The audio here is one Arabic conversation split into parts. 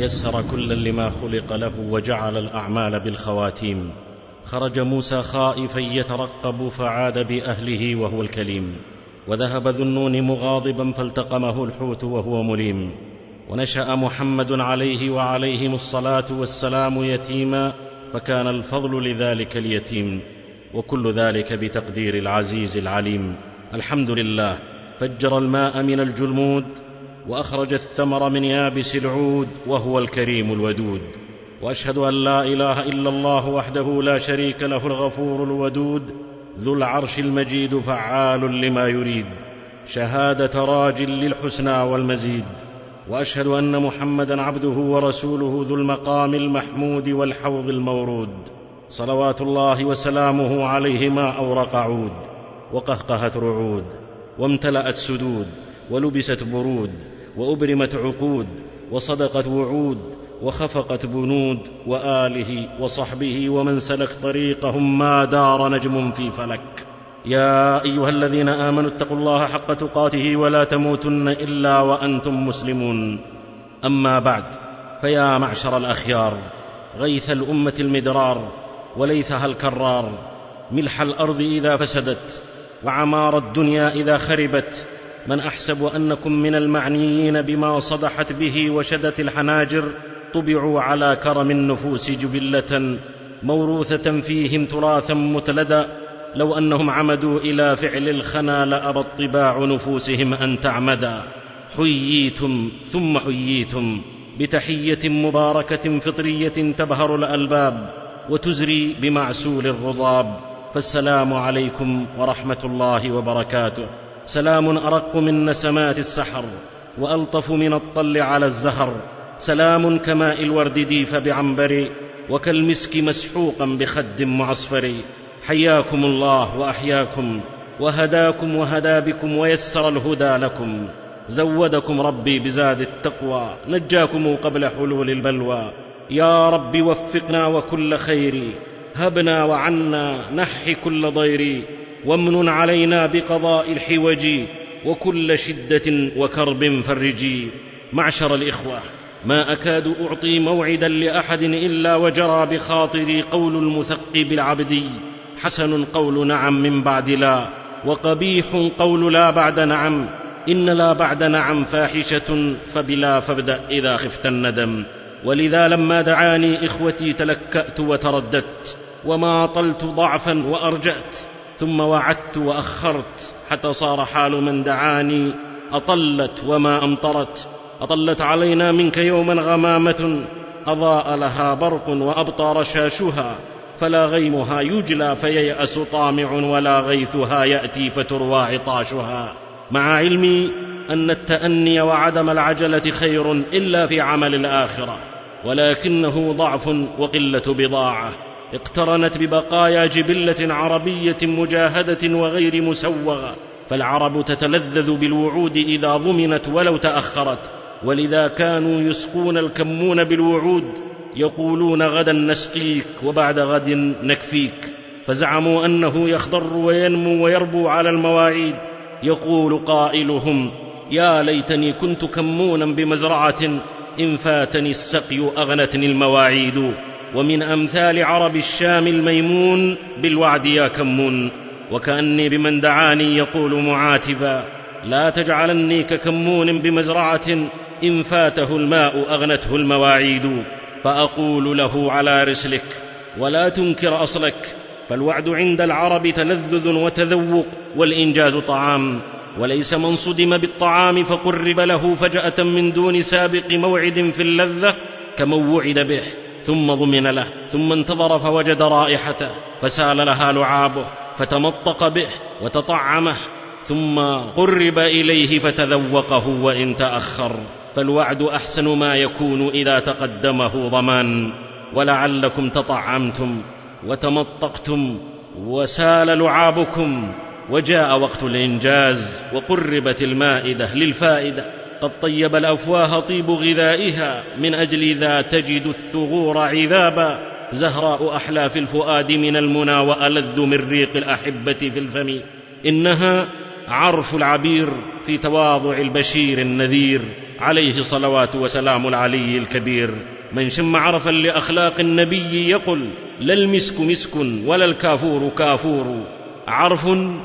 يسر كلا لما خلق له وجعل الأعمال بالخواتيم. خرج موسى خائفا يترقب فعاد بأهله وهو الكليم، وذهب ذو النون مغاضبا فالتقمه الحوت وهو مليم. ونشأ محمد عليه وعليهم الصلاة والسلام يتيما، فكان الفضل لذلك اليتيم، وكل ذلك بتقدير العزيز العليم. الحمد لله فجر الماء من الجلمود، وأخرج الثمر من يابس العود، وهو الكريم الودود. وأشهد أن لا إله إلا الله وحده لا شريك له الغفور الودود، ذو العرش المجيد فعال لما يريد، شهادة راج للحسنى والمزيد. وأشهد أن محمدا عبده ورسوله ذو المقام المحمود والحوض المورود، صلوات الله وسلامه عليه ما أورق عود، وقهقهت رعود، وامتلأت سدود، ولبست برود، وأبرمت عقود، وصدقت وعود، وخفقت بنود. وآله وصحبه ومن سلك طريقهم ما دار نجم في فلك. يا أيها الذين آمنوا اتقوا الله حق تقاته ولا تموتن إلا وأنتم مسلمون. أما بعد، فيا معشر الأخيار، غيث الأمة المدرار، وليثها الكرار، ملح الأرض إذا فسدت، وعمار الدنيا إذا خربت، من أحسب أنكم من المعنيين بما صدحت به وشدت الحناجر، طبعوا على كرم النفوس جبلة موروثة فيهم تراثا متلدا. لو أنهم عمدوا إلى فعل الخنا لأبى طباع نفوسهم أن تعمدا. حييتم ثم حييتم بتحية مباركة فطرية تبهر الألباب وتزري بمعسول الرضاب، فالسلام عليكم ورحمة الله وبركاته. سلام أرق من نسمات السحر، وألطف من الطل على الزهر، سلام كماء الورد ديف بعنبر، وكالمسك مسحوقا بخد معصفر. حياكم الله وأحياكم، وهداكم وهدى بكم ويسر الهدى لكم، زودكم ربي بزاد التقوى، نجاكم قبل حلول البلوى. يا رب وفقنا وكل خير، هبنا وعنا نحي كل ضير، وامن علينا بقضاء الحوج، وكل شدة وكرب فرجي. معشر الإخوة، ما أكاد أعطي موعدا لأحد إلا وجرى بخاطري قول المثقب العبدي: حسن قول نعم من بعد لا، وقبيح قول لا بعد نعم، إن لا بعد نعم فاحشة، فبلا فابدأ إذا خفت الندم. ولذا لما دعاني إخوتي تلكأت وترددت، وما طلت ضعفا وأرجأت، ثم وعدت وأخرت، حتى صار حال من دعاني أطلت وما أمطرت. أطلت علينا منك يوما غمامة، أضاء لها برق وأبطى رشاشها، فلا غيمها يجلى فييأس طامع، ولا غيثها يأتي فتروى عطاشها. مع علمي أن التأني وعدم العجلة خير إلا في عمل الآخرة، ولكنه ضعف وقلة بضاعة اقترنت ببقايا جبلة عربية مجاهدة وغير مسوغة. فالعرب تتلذذ بالوعود إذا ضمنت ولو تأخرت، ولذا كانوا يسقون الكمون بالوعود، يقولون غدا نسقيك وبعد غد نكفيك، فزعموا أنه يخضر وينمو ويربو على المواعيد. يقول قائلهم: يا ليتني كنت كمونا بمزرعة، إن فاتني السقي أغنتني المواعيد. ومن أمثال عرب الشام الميمون بالوعد يا كمون، وكأني بمن دعاني يقول معاتبا: لا تجعلني ككمون بمزرعة، إن فاته الماء أغنته المواعيد. فأقول له: على رسلك ولا تنكر أصلك، فالوعد عند العرب تلذذ وتذوق، والإنجاز طعام، وليس من صدم بالطعام فقرب له فجأة من دون سابق موعد في اللذة كمن وعد به ثم ضمن له، ثم انتظر فوجد رائحته فسال لها لعابه فتمطق به وتطعمه، ثم قرب إليه فتذوقه وإن تأخر. فالوعد أحسن ما يكون إذا تقدمه ضمان. ولعلكم تطعمتم وتمطقتم وسال لعابكم، وجاء وقت الإنجاز وقربت المائدة للفائدة، قد طيب الأفواه طيب غذائها، من أجل ذا تجد الثغور عذابا، زهراء أحلى في الفؤاد من المنى، وألذ من ريق الأحبة في الفم. إنها عرف العبير في تواضع البشير النذير، عليه صلوات وسلام العلي الكبير: من شم عرفا لأخلاق النبي يقل: لا المسك مسك ولا الكافور كافور، عرف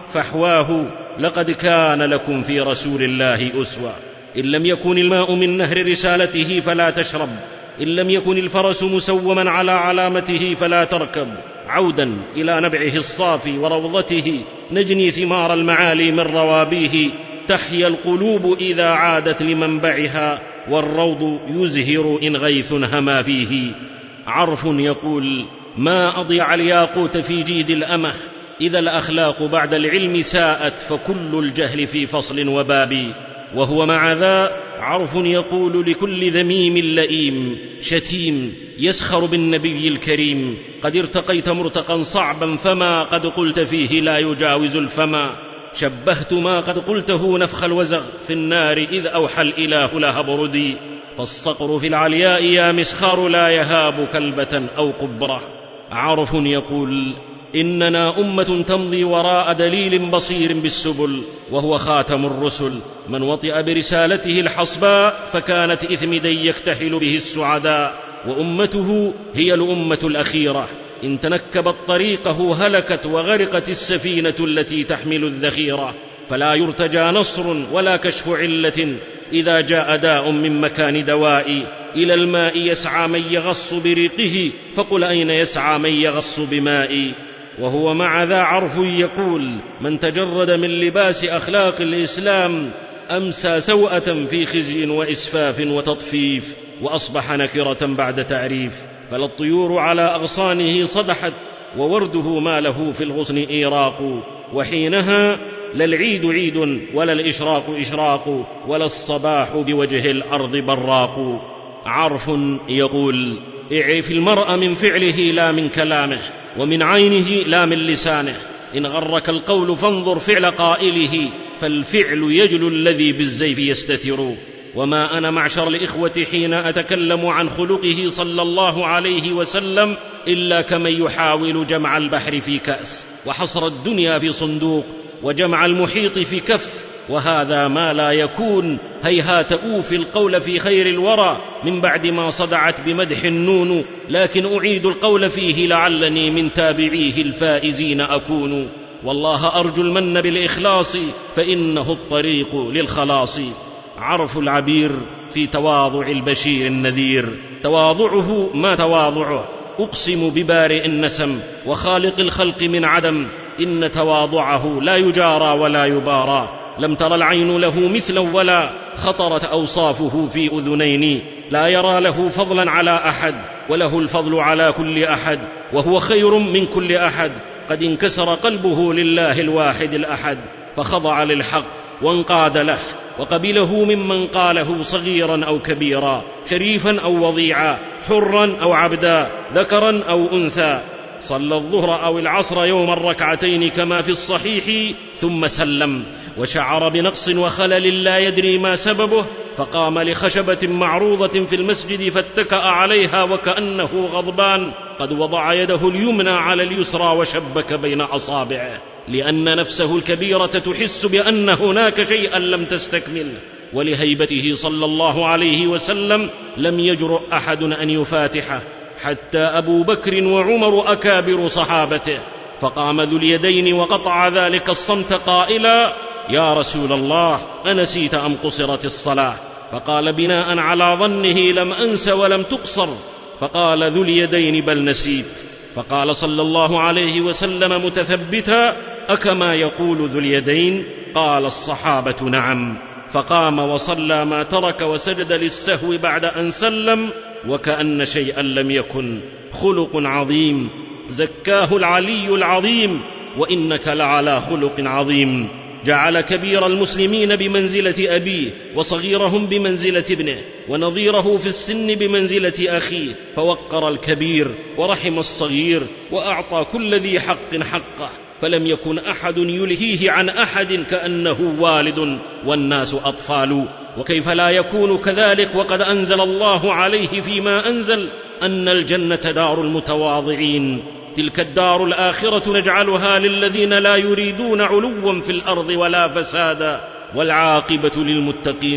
فحواه لقد كان لكم في رسول الله أسوة. إن لم يكن الماء من نهر رسالته فلا تشرب، إن لم يكن الفرس مسوما على علامته فلا تركب. عودا إلى نبعه الصافي وروضته نجني ثمار المعالي من روابيه، تحيا القلوب إذا عادت لمنبعها، والروض يزهر إن غيث هما فيه. عرف يقول: ما أضيع الياقوت في جيد الأمه، إذا الأخلاق بعد العلم ساءت فكل الجهل في فصل وباب. وهو مع ذا عرف يقول لكل ذميم لئيم شتيم يسخر بالنبي الكريم: قد ارتقيت مرتقا صعبا، فما قد قلت فيه لا يجاوز الفما. شبهت ما قد قلته نفخ الوزغ في النار، إذ أوحى الإله لها بردي. فالصقر في العلياء يا مسخار لا يهاب كلبة أو قبرة. عرف يقول: إننا أمة تمضي وراء دليل بصير بالسبل، وهو خاتم الرسل. من وطئ برسالته الحصباء فكانت إثمدا يكتحل به السعداء، وأمته هي الأمة الأخيرة. إن تنكبت طريقه هلكت وغرقت السفينة التي تحمل الذخيرة. فلا يرتجى نصر ولا كشف علة إذا جاء داء من مكان دوائي. إلى الماء يسعى من يغص بريقه، فقل أين يسعى من يغص بمائي. وهو مع ذا عرف يقول: من تجرد من لباس أخلاق الإسلام أمسى سوءة في خزي وإسفاف وتطفيف، وأصبح نكرة بعد تعريف. فلا الطيور على أغصانه صدحت، وورده ما له في الغصن إيراق. وحينها لا العيد عيد ولا الإشراق إشراق، ولا الصباح بوجه الأرض براق. عرف يقول: اعرف المرء من فعله لا من كلامه، ومن عينه لا من لسانه. إن غرك القول فانظر فعل قائله، فالفعل يجل الذي بالزيف يستتر. وما أنا معشر الإخوة حين أتكلم عن خلقه صلى الله عليه وسلم إلا كمن يحاول جمع البحر في كأس، وحصر الدنيا في صندوق، وجمع المحيط في كف. وهذا ما لا يكون، هيهات أوفي القول في خير الورى من بعد ما صدعت بمدح النون. لكن أعيد القول فيه لعلني من تابعيه الفائزين أكون. والله أرجو المن بالإخلاص، فإنه الطريق للخلاص. عرف العبير في تواضع البشير النذير: تواضعه ما تواضعه، أقسم ببارئ النسم وخالق الخلق من عدم، إن تواضعه لا يجارى ولا يبارى. لم تر العين له مثلا ولا خطرت أوصافه في أذنين. لا يرى له فضلا على أحد، وله الفضل على كل أحد، وهو خير من كل أحد. قد انكسر قلبه لله الواحد الأحد، فخضع للحق وانقاد له، وقبله ممن قاله صغيرا أو كبيرا، شريفا أو وضيعا، حرا أو عبدا، ذكرا أو أنثى. صلى الظهر أو العصر يوما ركعتين كما في الصحيح، ثم سلم، وشعر بنقص وخلل لا يدري ما سببه، فقام لخشبة معروضة في المسجد فاتكأ عليها وكأنه غضبان، قد وضع يده اليمنى على اليسرى وشبك بين أصابعه، لأن نفسه الكبيرة تحس بأن هناك شيئا لم تستكمل. ولهيبته صلى الله عليه وسلم لم يجرؤ أحد أن يفاتحه، حتى أبو بكر وعمر أكابر صحابته. فقام ذو اليدين وقطع ذلك الصمت قائلا: يا رسول الله، أنسيت أم قصرت الصلاة؟ فقال بناء على ظنه: لم أنس ولم تقصر. فقال ذو اليدين: بل نسيت. فقال صلى الله عليه وسلم متثبتا: أكما يقول ذو اليدين؟ قال الصحابة: نعم. فقام وصلى ما ترك وسجد للسهو بعد أن سلم وكأن شيئا لم يكن. خلق عظيم زكاه العلي العظيم، وإنك لعلى خلق عظيم. جعل كبير المسلمين بمنزلة أبيه، وصغيرهم بمنزلة ابنه، ونظيره في السن بمنزلة أخيه، فوقر الكبير ورحم الصغير، وأعطى كل ذي حق حقه، فلم يكن أحد يلهيه عن أحد كأنه والد والناس أطفال. وكيف لا يكون كذلك وقد أنزل الله عليه فيما أنزل أن الجنة دار المتواضعين، تلك الدار الآخرة نجعلها للذين لا يريدون علوا في الأرض ولا فسادا، والعاقبة للمتقين.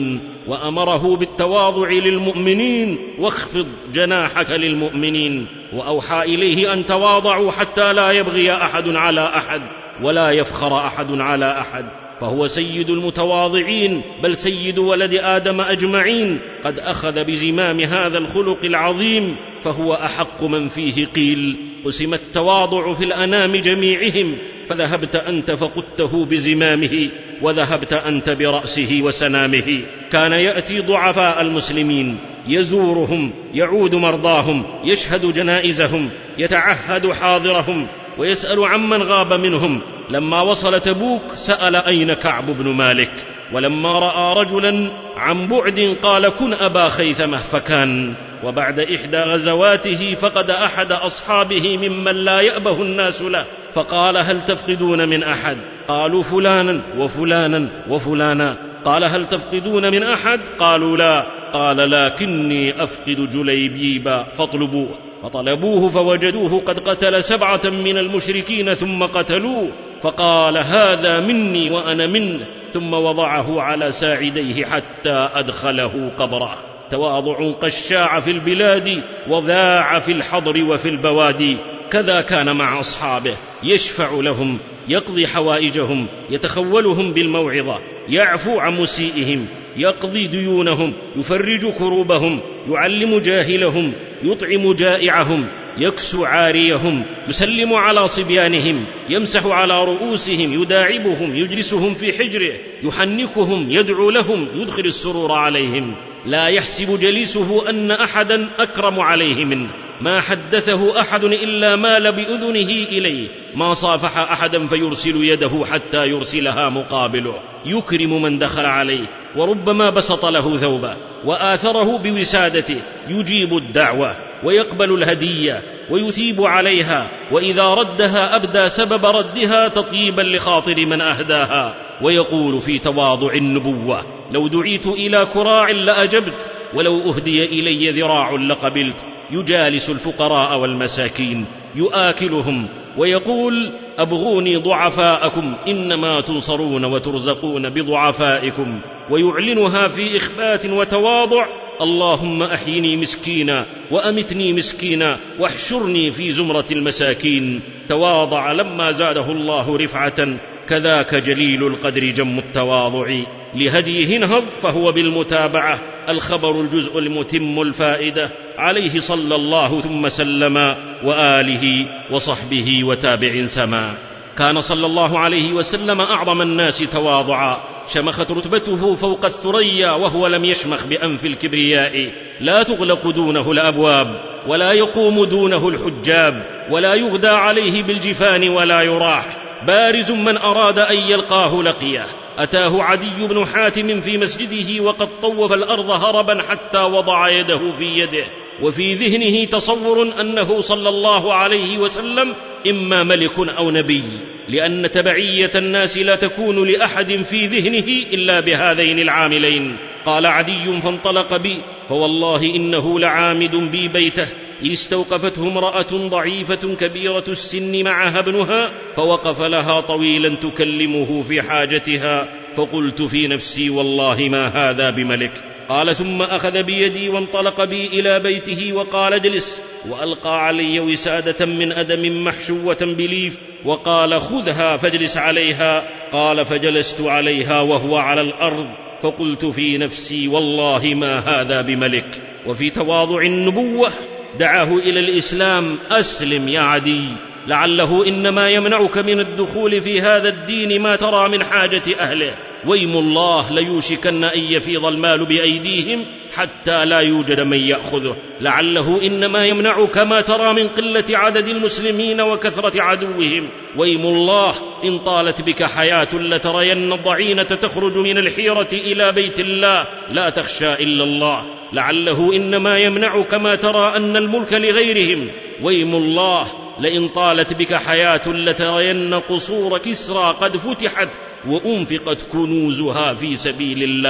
وأمره بالتواضع للمؤمنين واخفض جناحك للمؤمنين، وأوحى إليه أن تواضعوا حتى لا يبغي أحد على أحد ولا يفخر أحد على أحد، فهو سيد المتواضعين بل سيد ولد آدم أجمعين. قد أخذ بزمام هذا الخلق العظيم فهو أحق من فيه قيل. قسم التواضع في الأنام جميعهم، فذهبت أنت فقدته بزمامه وذهبت أنت برأسه وسنامه. كان يأتي ضعفاء المسلمين يزورهم، يعود مرضاهم، يشهد جنائزهم، يتعهد حاضرهم، ويسأل عمن غاب منهم. لما وصل تبوك سأل أين كعب بن مالك، ولما رأى رجلا عن بعد قال كن أبا خيثمة فكان. وبعد 1 غزواته فقد أحد أصحابه ممن لا يأبه الناس له، فقال هل تفقدون من أحد؟ قالوا فلانا وفلانا وفلانا. قال هل تفقدون من أحد؟ قالوا لا. قال لكني أفقد جليبيبا فاطلبوه. فطلبوه فوجدوه قد قتل 7 من المشركين ثم قتلوه، فقال هذا مني وأنا منه، ثم وضعه على ساعديه حتى أدخله قبره. تواضع قد شاع في البلاد وذاع في الحضر وفي البوادي. كذا كان مع أصحابه، يشفع لهم، يقضي حوائجهم، يتخولهم بالموعظة، يعفو عن مسيئهم، يقضي ديونهم، يفرج كروبهم، يعلم جاهلهم، يطعم جائعهم، يكسو عاريهم، يسلم على صبيانهم، يمسح على رؤوسهم، يداعبهم، يجلسهم في حجره، يحنكهم، يدعو لهم، يدخل السرور عليهم. لا يحسب جليسه أن أحدا أكرم عليه منه. ما حدثه أحد إلا مال بأذنه إليه، ما صافح أحدا فيرسل يده حتى يرسلها مقابله. يكرم من دخل عليه، وربما بسط له ثوبه وآثره بوسادته. يجيب الدعوة ويقبل الهدية ويثيب عليها، وإذا ردها أبدى سبب ردها تطيبا لخاطر من أهداها. ويقول في تواضع النبوة لو دعيت إلى كراع لأجبت، ولو أهدي إلي ذراع لقبلت. يجالس الفقراء والمساكين يآكلهم ويقول أبغوني ضعفاءكم إنما تنصرون وترزقون بضعفائكم. ويعلنها في إخبات وتواضع اللهم أحيني مسكينا وأمتني مسكينا واحشرني في زمرة المساكين. تواضع لما زاده الله رفعة، كذاك جليل القدر جم التواضع. لهديه انهض فهو بالمتابعة الخبر الجزء المتم الفائدة. عليه صلى الله ثم سلم وآله وصحبه وتابع سما. كان صلى الله عليه وسلم أعظم الناس تواضعا، شمخت رتبته فوق الثريا وهو لم يشمخ بأنف الكبرياء. لا تغلق دونه الأبواب ولا يقوم دونه الحجاب، ولا يغدى عليه بالجفان ولا يراح. بارز من أراد أن يلقاه لقيه. أتاه عدي بن حاتم في مسجده وقد طوف الأرض هربا حتى وضع يده في يده، وفي ذهنه تصور أنه صلى الله عليه وسلم إما ملك أو نبي، لأن تبعية الناس لا تكون لأحد في ذهنه إلا بهذين العاملين. قال عدي فانطلق بي، فوالله إنه لعامد بي بيته، إذ استوقفته امرأة ضعيفة كبيرة السن معها ابنها، فوقف لها طويلا تكلمه في حاجتها، فقلت في نفسي والله ما هذا بملك. قال ثم أخذ بيدي وانطلق بي إلى بيته وقال اجلس، وألقى علي وسادة من أدم محشوة بليف وقال خذها فاجلس عليها. قال فجلست عليها وهو على الأرض، فقلت في نفسي والله ما هذا بملك. وفي تواضع النبوة دعاه إلى الإسلام، أسلم يا عدي، لعله إنما يمنعك من الدخول في هذا الدين ما ترى من حاجة أهله. ويم الله ليوشكن أن يفيض المال بأيديهم حتى لا يوجد من يأخذه، لعله إنما يمنعك ما ترى من قلة عدد المسلمين وكثرة عدوهم. ويم الله إن طالت بك حياة لترين الضعينة تخرج من الحيرة إلى بيت الله لا تخشى إلا الله، لعله إنما يمنعك ما ترى أن الملك لغيرهم. ويم الله لئن طالت بك حياة لترين قصور كسرى قد فتحت وأنفقت كنوزها في سبيل الله،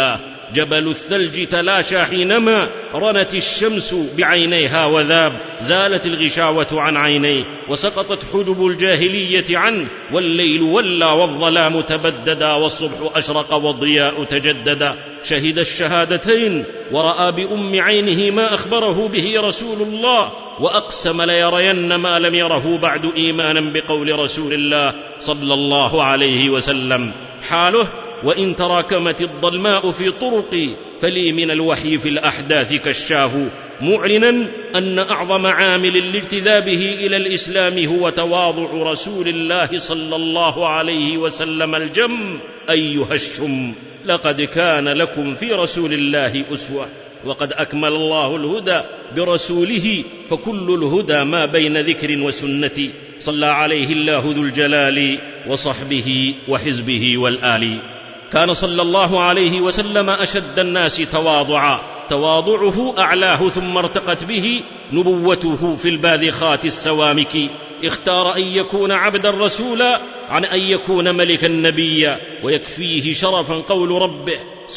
جبل الثلج تلاشى حينما رنت الشمس بعينيها وذاب، زالت الغشاوة عن عينيه وسقطت حجب الجاهلية عنه، والليل ولى والظلام تبددا، والصبح أشرق والضياء تجددا. شهد الشهادتين ورأى بأم عينه ما أخبره به رسول الله، وأقسم ليرين ما لم يره بعد إيمانا بقول رسول الله صلى الله عليه وسلم. حاله: وإن تراكمت الظلماء في طرقي فلي من الوحي في الأحداث كشاف، معلنا أن أعظم عامل لاجتذابه إلى الإسلام هو تواضع رسول الله صلى الله عليه وسلم الجم. أيها الشم، لقد كان لكم في رسول الله أسوة، وقد أكمل الله الهدى برسوله، فكل الهدى ما بين ذكر وسنة. صلى عليه الله ذو الجلال وصحبه وحزبه والآل. كان صلى الله عليه وسلم أشد الناس تواضعا، تواضعه أعلاه ثم ارتقت به نبوته في الباذخات السوامك. اختار أن يكون عبدا رسولا عن أن يكون ملكا نبيا، ويكفيه شرفا قول ربه: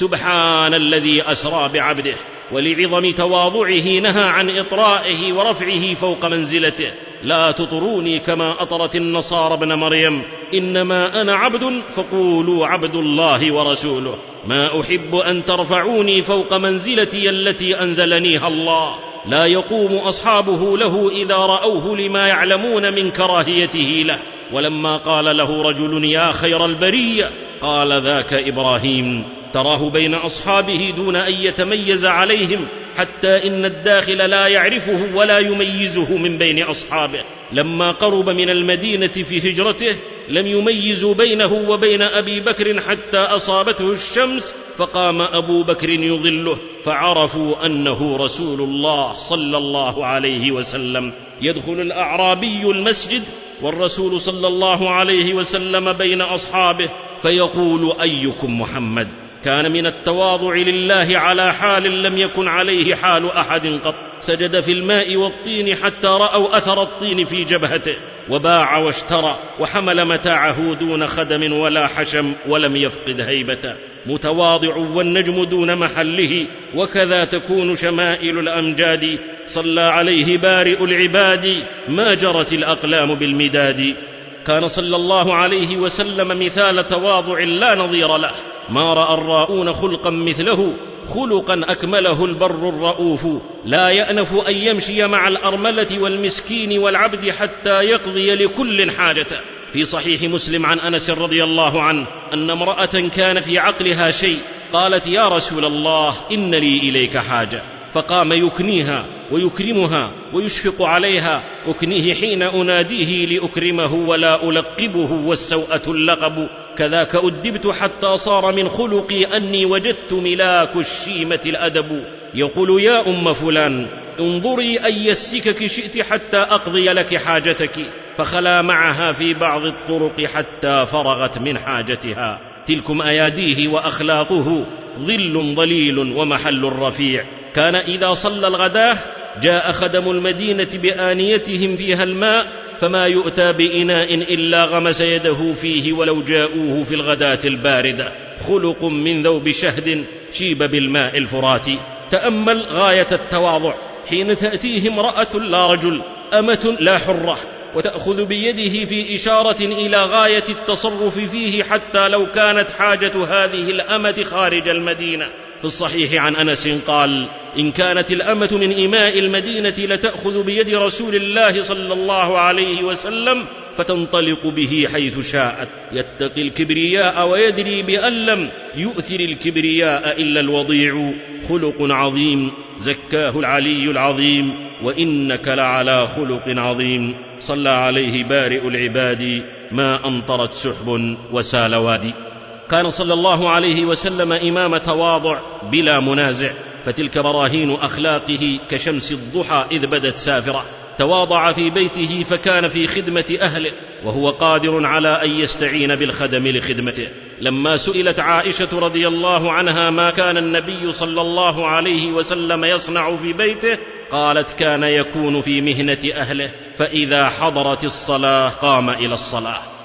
سبحان الذي أسرى بعبده. ولعظم تواضعه نهى عن إطرائه ورفعه فوق منزلته: لا تطروني كما أطرت النصارى ابن مريم، إنما أنا عبد فقولوا عبد الله ورسوله، ما أحب أن ترفعوني فوق منزلتي التي أنزلنيها الله. لا يقوم أصحابه له إذا رأوه لما يعلمون من كراهيته له. ولما قال له رجل: يا خير البرية، قال: ذاك إبراهيم. تراه بين أصحابه دون أن يتميز عليهم، حتى إن الداخل لا يعرفه ولا يميزه من بين أصحابه. لما قرب من المدينة في هجرته لم يميزوا بينه وبين أبي بكر حتى أصابته الشمس، فقام أبو بكر يظله، فعرفوا أنه رسول الله صلى الله عليه وسلم. يدخل الأعرابي المسجد والرسول صلى الله عليه وسلم بين أصحابه فيقول: أيكم محمد؟ كان من التواضع لله على حال لم يكن عليه حال أحد قط. سجد في الماء والطين حتى رأوا أثر الطين في جبهته، وباع واشترى، وحمل متاعه دون خدم ولا حشم، ولم يفقد هيبته. متواضع والنجم دون محله، وكذا تكون شمائل الأمجاد. صلى عليه بارئ العباد، ما جرت الأقلام بالمداد. كان صلى الله عليه وسلم مثال تواضع لا نظير له، ما رأى الراؤون خلقا مثله، خلقا أكمله البر الرؤوف. لا يأنف أن يمشي مع الأرملة والمسكين والعبد حتى يقضي لكل حاجته. في صحيح مسلم عن أنس رضي الله عنه أن امرأة كان في عقلها شيء، قالت: يا رسول الله، إن لي إليك حاجة. فقام يكنيها ويكرمها ويشفق عليها: أكنيه حين أناديه لأكرمه ولا ألقبه، والسوءة اللقب. كذاك أدبت حتى صار من خلقي أني وجدت ملاك الشيمة الأدب. يقول: يا أم فلان، انظري أي السكك شئت حتى أقضي لك حاجتك، فخلا معها في بعض الطرق حتى فرغت من حاجتها. تلكم أياديه وأخلاقه، ظل ظليل ومحل رفيع. كان إذا صلى الغداة جاء خدم المدينة بآنيتهم فيها الماء، فما يؤتى بإناء إلا غمس يده فيه ولو جاءوه في الغداة الباردة. خلق من ذوب شهد شيب بالماء الفرات. تأمل غاية التواضع حين تأتيه امرأة لا رجل، أمة لا حرة، وتأخذ بيده في إشارة إلى غاية التصرف فيه، حتى لو كانت حاجة هذه الأمة خارج المدينة. في الصحيح عن أنس قال: إن كانت الأمة من إماء المدينة لتأخذ بيد رسول الله صلى الله عليه وسلم فتنطلق به حيث شاءت. يتقي الكبرياء ويدري بأن لم يؤثر الكبرياء إلا الوضيع. خلق عظيم زكاه العلي العظيم، وإنك لعلى خلق عظيم. صلى عليه بارئ العباد، ما أمطرت سحب وسال وادي. كان صلى الله عليه وسلم إمام تواضع بلا منازع، فتلك براهين أخلاقه كشمس الضحى إذ بدت سافرة. تواضع في بيته فكان في خدمة أهله، وهو قادر على أن يستعين بالخدم لخدمته. لما سئلت عائشة رضي الله عنها ما كان النبي صلى الله عليه وسلم يصنع في بيته، قالت: كان يكون في مهنة أهله، فإذا حضرت الصلاة قام إلى الصلاة.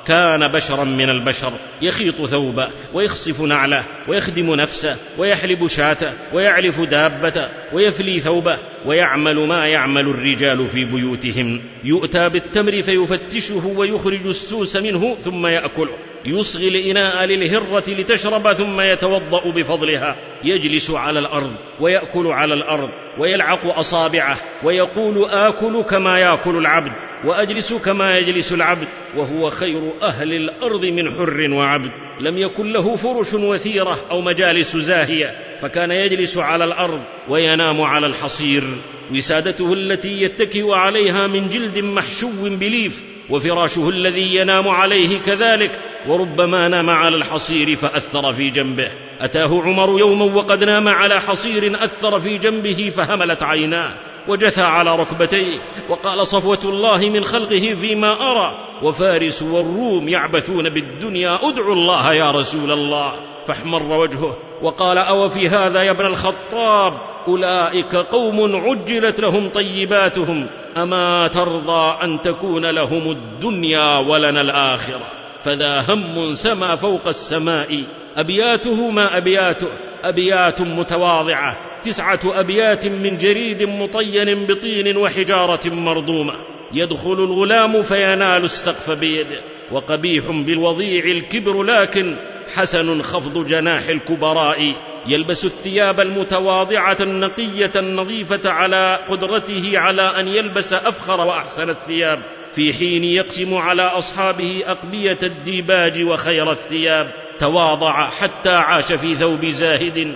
كان بشرا من البشر، يخيط ثوبه ويخصف نعله ويخدم نفسه ويحلب شاته ويعلف دابته ويفلي ثوبه ويعمل ما يعمل الرجال في بيوتهم. يؤتى بالتمر فيفتشه ويخرج السوس منه ثم يأكله، يصغي الإناء للهرة لتشرب ثم يتوضأ بفضلها، يجلس على الأرض ويأكل على الأرض ويلعق أصابعه ويقول آكل كما يأكل العبد وأجلس كما يجلس العبد، وهو خير أهل الأرض من حر وعبد. لم يكن له فرش وثيرة أو مجالس زاهية، فكان يجلس على الأرض وينام على الحصير. وسادته التي يتكئ عليها من جلد محشو بليف، وفراشه الذي ينام عليه كذلك، وربما نام على الحصير فأثر في جنبه. أتاه عمر يوما وقد نام على حصير أثر في جنبه فهملت عيناه وجثى على ركبتيه وقال: صفوة الله من خلقه فيما أرى، وفارس والروم يعبثون بالدنيا، أدعو الله يا رسول الله. فاحمر وجهه وقال: أو في هذا يا ابن الخطاب؟ أولئك قوم عجلت لهم طيباتهم، أما ترضى أن تكون لهم الدنيا ولنا الآخرة؟ فذا هم سما فوق السماء، أبياته ما أبياته، أبيات متواضعة، 9 أبيات من جريد مطين بطين وحجارة مرضومة. يدخل الغلام فينال السقف بيده، وقبيح بالوضيع الكبر، لكن حسن خفض جناح الكبراء. يلبس الثياب المتواضعة النقية النظيفة على قدرته على أن يلبس أفخر وأحسن الثياب، في حين يقسم على أصحابه أقبية الديباج وخير الثياب. تواضع حتى عاش في ثوب زاهد،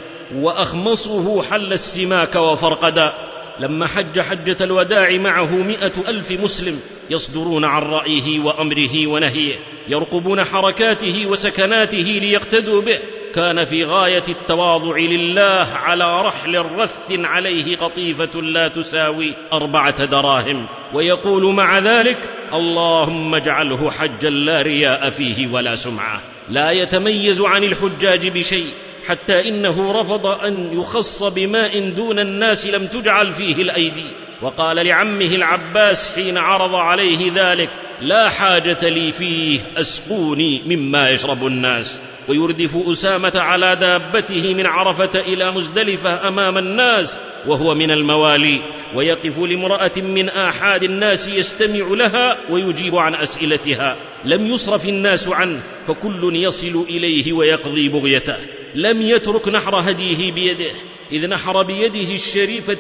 وأخمصه حل السماك وفرقدا. لما حج حجة الوداع معه 100,000 مسلم يصدرون عن رأيه وأمره ونهيه، يرقبون حركاته وسكناته ليقتدوا به. كان في غاية التواضع لله، على رحل رث عليه قطيفة لا تساوي 4 دراهم، ويقول مع ذلك: اللهم اجعله حجا لا رياء فيه ولا سمعة. لا يتميز عن الحجاج بشيء، حتى إنه رفض أن يخص بماء دون الناس لم تجعل فيه الأيدي، وقال لعمه العباس حين عرض عليه ذلك: لا حاجة لي فيه، أسقوني مما يشرب الناس. ويردف أسامة على دابته من عرفة إلى مزدلفة أمام الناس وهو من الموالي، ويقف لامرأة من آحاد الناس يستمع لها ويجيب عن أسئلتها. لم يصرف الناس عنه، فكل يصل إليه ويقضي بغيته. لم يترك نحر هديه بيده، إذ نحر بيده الشريفة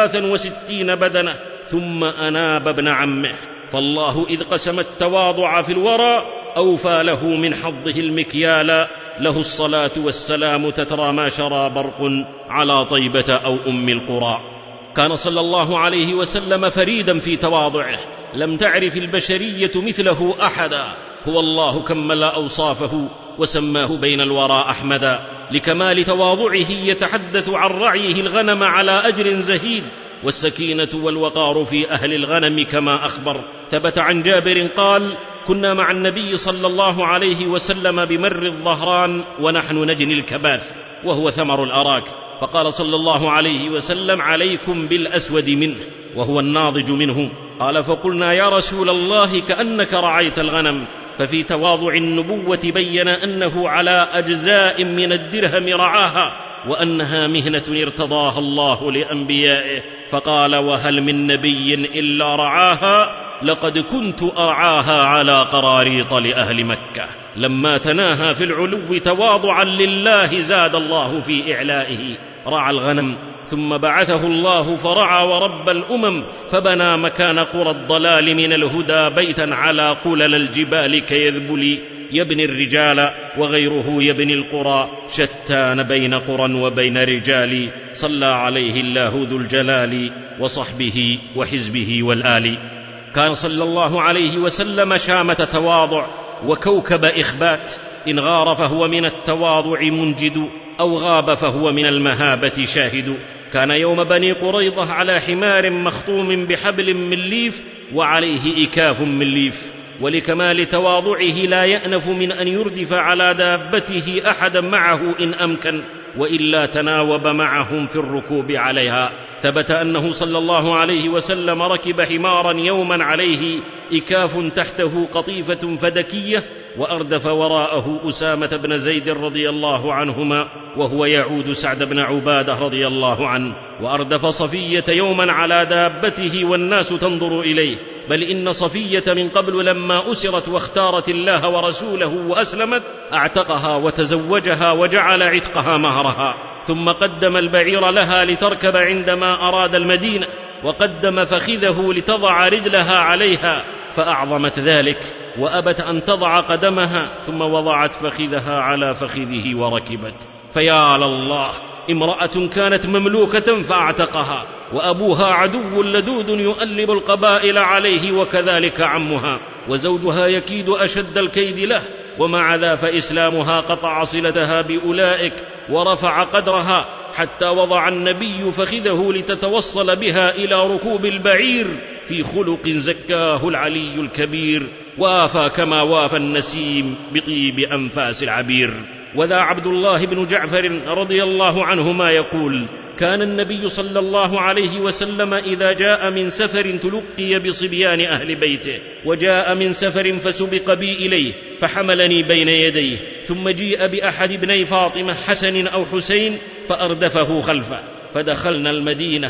63 بدنة، ثم أناب ابن عمه. فالله إذ قسم التواضع في الورى أوفى له من حظه المكيال. له الصلاة والسلام تترى ما شرى برق على طيبة أو أم القرى. كان صلى الله عليه وسلم فريدا في تواضعه، لم تعرف البشرية مثله أحدا. هو الله كمل أوصافه وسماه بين الورى أحمدا. لكمال تواضعه يتحدث عن رعيه الغنم على أجر زهيد، والسكينة والوقار في أهل الغنم كما أخبر. ثبت عن جابر قال: كنا مع النبي صلى الله عليه وسلم بمر الظهران ونحن نجني الكباث، وهو ثمر الأراك، فقال صلى الله عليه وسلم: عليكم بالأسود منه، وهو الناضج منه. قال: فقلنا يا رسول الله كأنك رعيت الغنم. ففي تواضع النبوة بين أنه على أجزاء من الدرهم رعاها، وأنها مهنة ارتضاها الله لأنبيائه. فقال: وهل من نبي إلا رعاها؟ لقد كنت أرعاها على قراريط لأهل مكة. لما تناهى في العلو تواضعا لله زاد الله في إعلائه. رعى الغنم ثم بعثه الله فرعى ورب الأمم، فبنى مكان قرى الضلال من الهدى بيتا على قلل الجبال كيذبل يبني الرجال، وغيره يبني القرى، شتان بين قرى وبين رجال. صلى عليه الله ذو الجلال وصحبه وحزبه والآل. كان صلى الله عليه وسلم شامة تواضع وكوكب إخبات، إن غار فهو من التواضع منجد، أو غاب فهو من المهابة شاهد. كان يوم بني قريظة على حمار مخطوم بحبل من ليف، وعليه إكاف من ليف. ولكمال تواضعه لا يأنف من أن يردف على دابته أحدا معه إن أمكن، وإلا تناوب معهم في الركوب عليها. ثبت أنه صلى الله عليه وسلم ركب حمارا يوما عليه إكاف تحته قطيفة فدكية، وأردف وراءه أسامة بن زيد رضي الله عنهما وهو يعود سعد بن عبادة رضي الله عنه، وأردف صفية يوما على دابته والناس تنظر إليه، بل إن صفية من قبل لما أسرت واختارت الله ورسوله وأسلمت اعتقها وتزوجها وجعل عتقها مهرها، ثم قدم البعير لها لتركب عندما أراد المدينة، وقدم فخذه لتضع رجلها عليها، فأعظمت ذلك وأبت أن تضع قدمها، ثم وضعت فخذها على فخذه وركبت. فيا لله، امرأة كانت مملوكة فاعتقها، وأبوها عدو لدود يؤلب القبائل عليه، وكذلك عمها، وزوجها يكيد أشد الكيد له، ومع ذا فإسلامها قطع صلتها بأولئك ورفع قدرها، حتى وضع النبي فخذه لتتوصل بها إلى ركوب البعير في خلق زكاه العلي الكبير، وافى كما وافى النسيم بطيب أنفاس العبير. وذا عبد الله بن جعفر رضي الله عنهما يقول: كان النبي صلى الله عليه وسلم إذا جاء من سفر تلقي بصبيان أهل بيته، وجاء من سفر فسبق بي إليه فحملني بين يديه، ثم جيء بأحد ابني فاطمة حسن أو حسين فأردفه خلفه، فدخلنا المدينة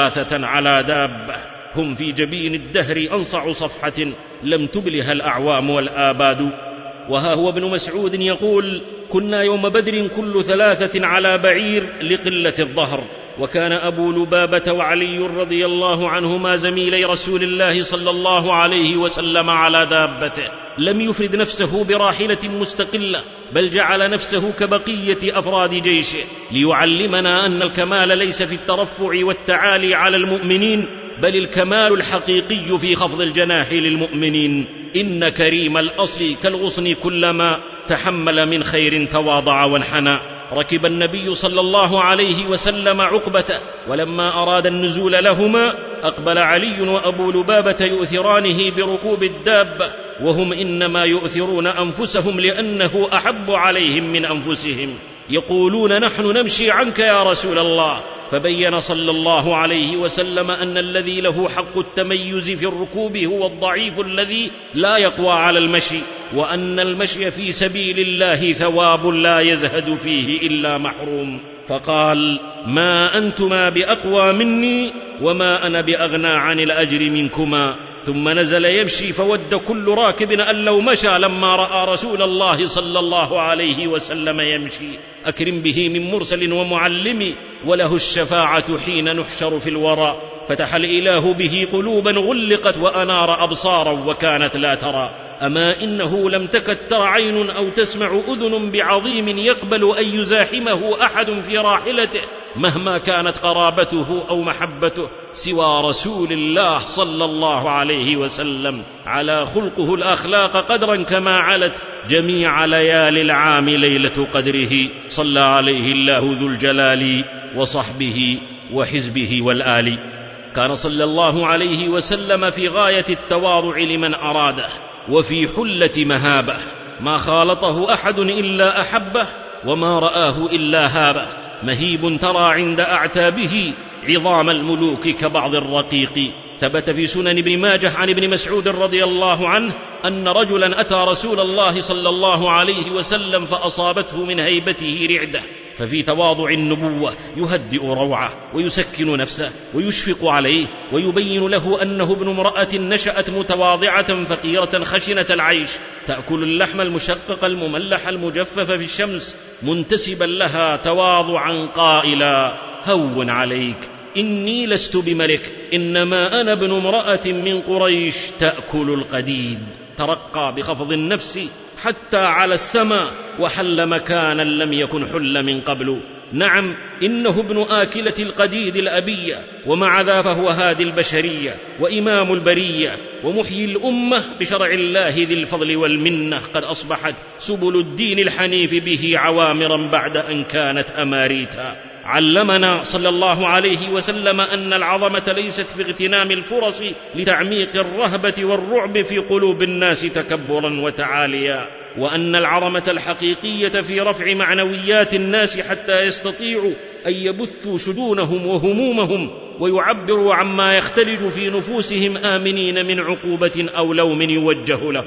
3 على دابة، هم في جبين الدهر أنصع صفحة لم تبلها الأعوام والآباد. وها هو ابن مسعود يقول: كنا يوم بدر كل 3 على بعير لقلة الظهر. وكان أبو لبابة وعلي رضي الله عنهما زميلي رسول الله صلى الله عليه وسلم على دابته، لم يفرد نفسه براحلة مستقلة، بل جعل نفسه كبقية أفراد جيشه، ليعلمنا أن الكمال ليس في الترفع والتعالي على المؤمنين، بل الكمال الحقيقي في خفض الجناح للمؤمنين. إن كريم الأصل كالغصن كلما تحمل من خير تواضع وانحنى. ركب النبي صلى الله عليه وسلم عقبته، ولما أراد النزول لهما أقبل علي وأبو لبابة يؤثرانه بركوب الدابة، وهم إنما يؤثرون أنفسهم لأنه أحب عليهم من أنفسهم، يقولون: نحن نمشي عنك يا رسول الله. فبين صلى الله عليه وسلم أن الذي له حق التميز في الركوب هو الضعيف الذي لا يقوى على المشي، وأن المشي في سبيل الله ثواب لا يزهد فيه إلا محروم. فقال: ما أنتما بأقوى مني وما أنا بأغنى عن الأجر منكما. ثم نزل يمشي، فود كل راكب أن لو مشى لما رأى رسول الله صلى الله عليه وسلم يمشي. أكرم به من مرسل ومعلم، وله الشفاعة حين نحشر في الورى. فتح الإله به قلوبا غلقت، وأنار أبصارا وكانت لا ترى. أما إنه لم تكد تر عين أو تسمع أذن بعظيم يقبل أن يزاحمه أحد في راحلته مهما كانت قرابته أو محبته سوى رسول الله صلى الله عليه وسلم، على خلقه الأخلاق قدرا كما علت جميع ليالي العام ليلة قدره، صلى عليه الله ذو الجلال وصحبه وحزبه والآل. كان صلى الله عليه وسلم في غاية التواضع لمن أراده، وفي حلة مهابه، ما خالطه أحد إلا أحبه، وما رآه إلا هابه. مهيب ترى عند أعتابه عظام الملوك كبعض الرقيق. ثبت في سنن ابن ماجه عن ابن مسعود رضي الله عنه أن رجلا أتى رسول الله صلى الله عليه وسلم فأصابته من هيبته رعدة، ففي تواضع النبوة يهدئ روعه ويسكن نفسه ويشفق عليه، ويبين له أنه ابن امرأة نشأت متواضعة فقيرة خشنة العيش، تأكل اللحم المشقق المملح المجفف في الشمس، منتسبا لها تواضعا قائلا: هون عليك، إني لست بملك، إنما أنا ابن امرأة من قريش تأكل القديد. ترقى بخفض النفس حتى على السماء، وحل مكانا لم يكن حل من قبل. نعم، إنه ابن آكلة القديد الأبية، ومع ذا فهو هادي البشرية وإمام البرية ومحيي الأمة بشرع الله ذي الفضل والمنة. قد أصبحت سبل الدين الحنيف به عوامرا بعد أن كانت أماريتا. علمنا صلى الله عليه وسلم أن العظمة ليست في اغتنام الفرص لتعميق الرهبة والرعب في قلوب الناس تكبرا وتعاليا، وأن العظمة الحقيقية في رفع معنويات الناس حتى يستطيعوا أن يبثوا شجونهم وهمومهم ويعبروا عما يختلج في نفوسهم آمنين من عقوبة أو لوم يوجه لهم.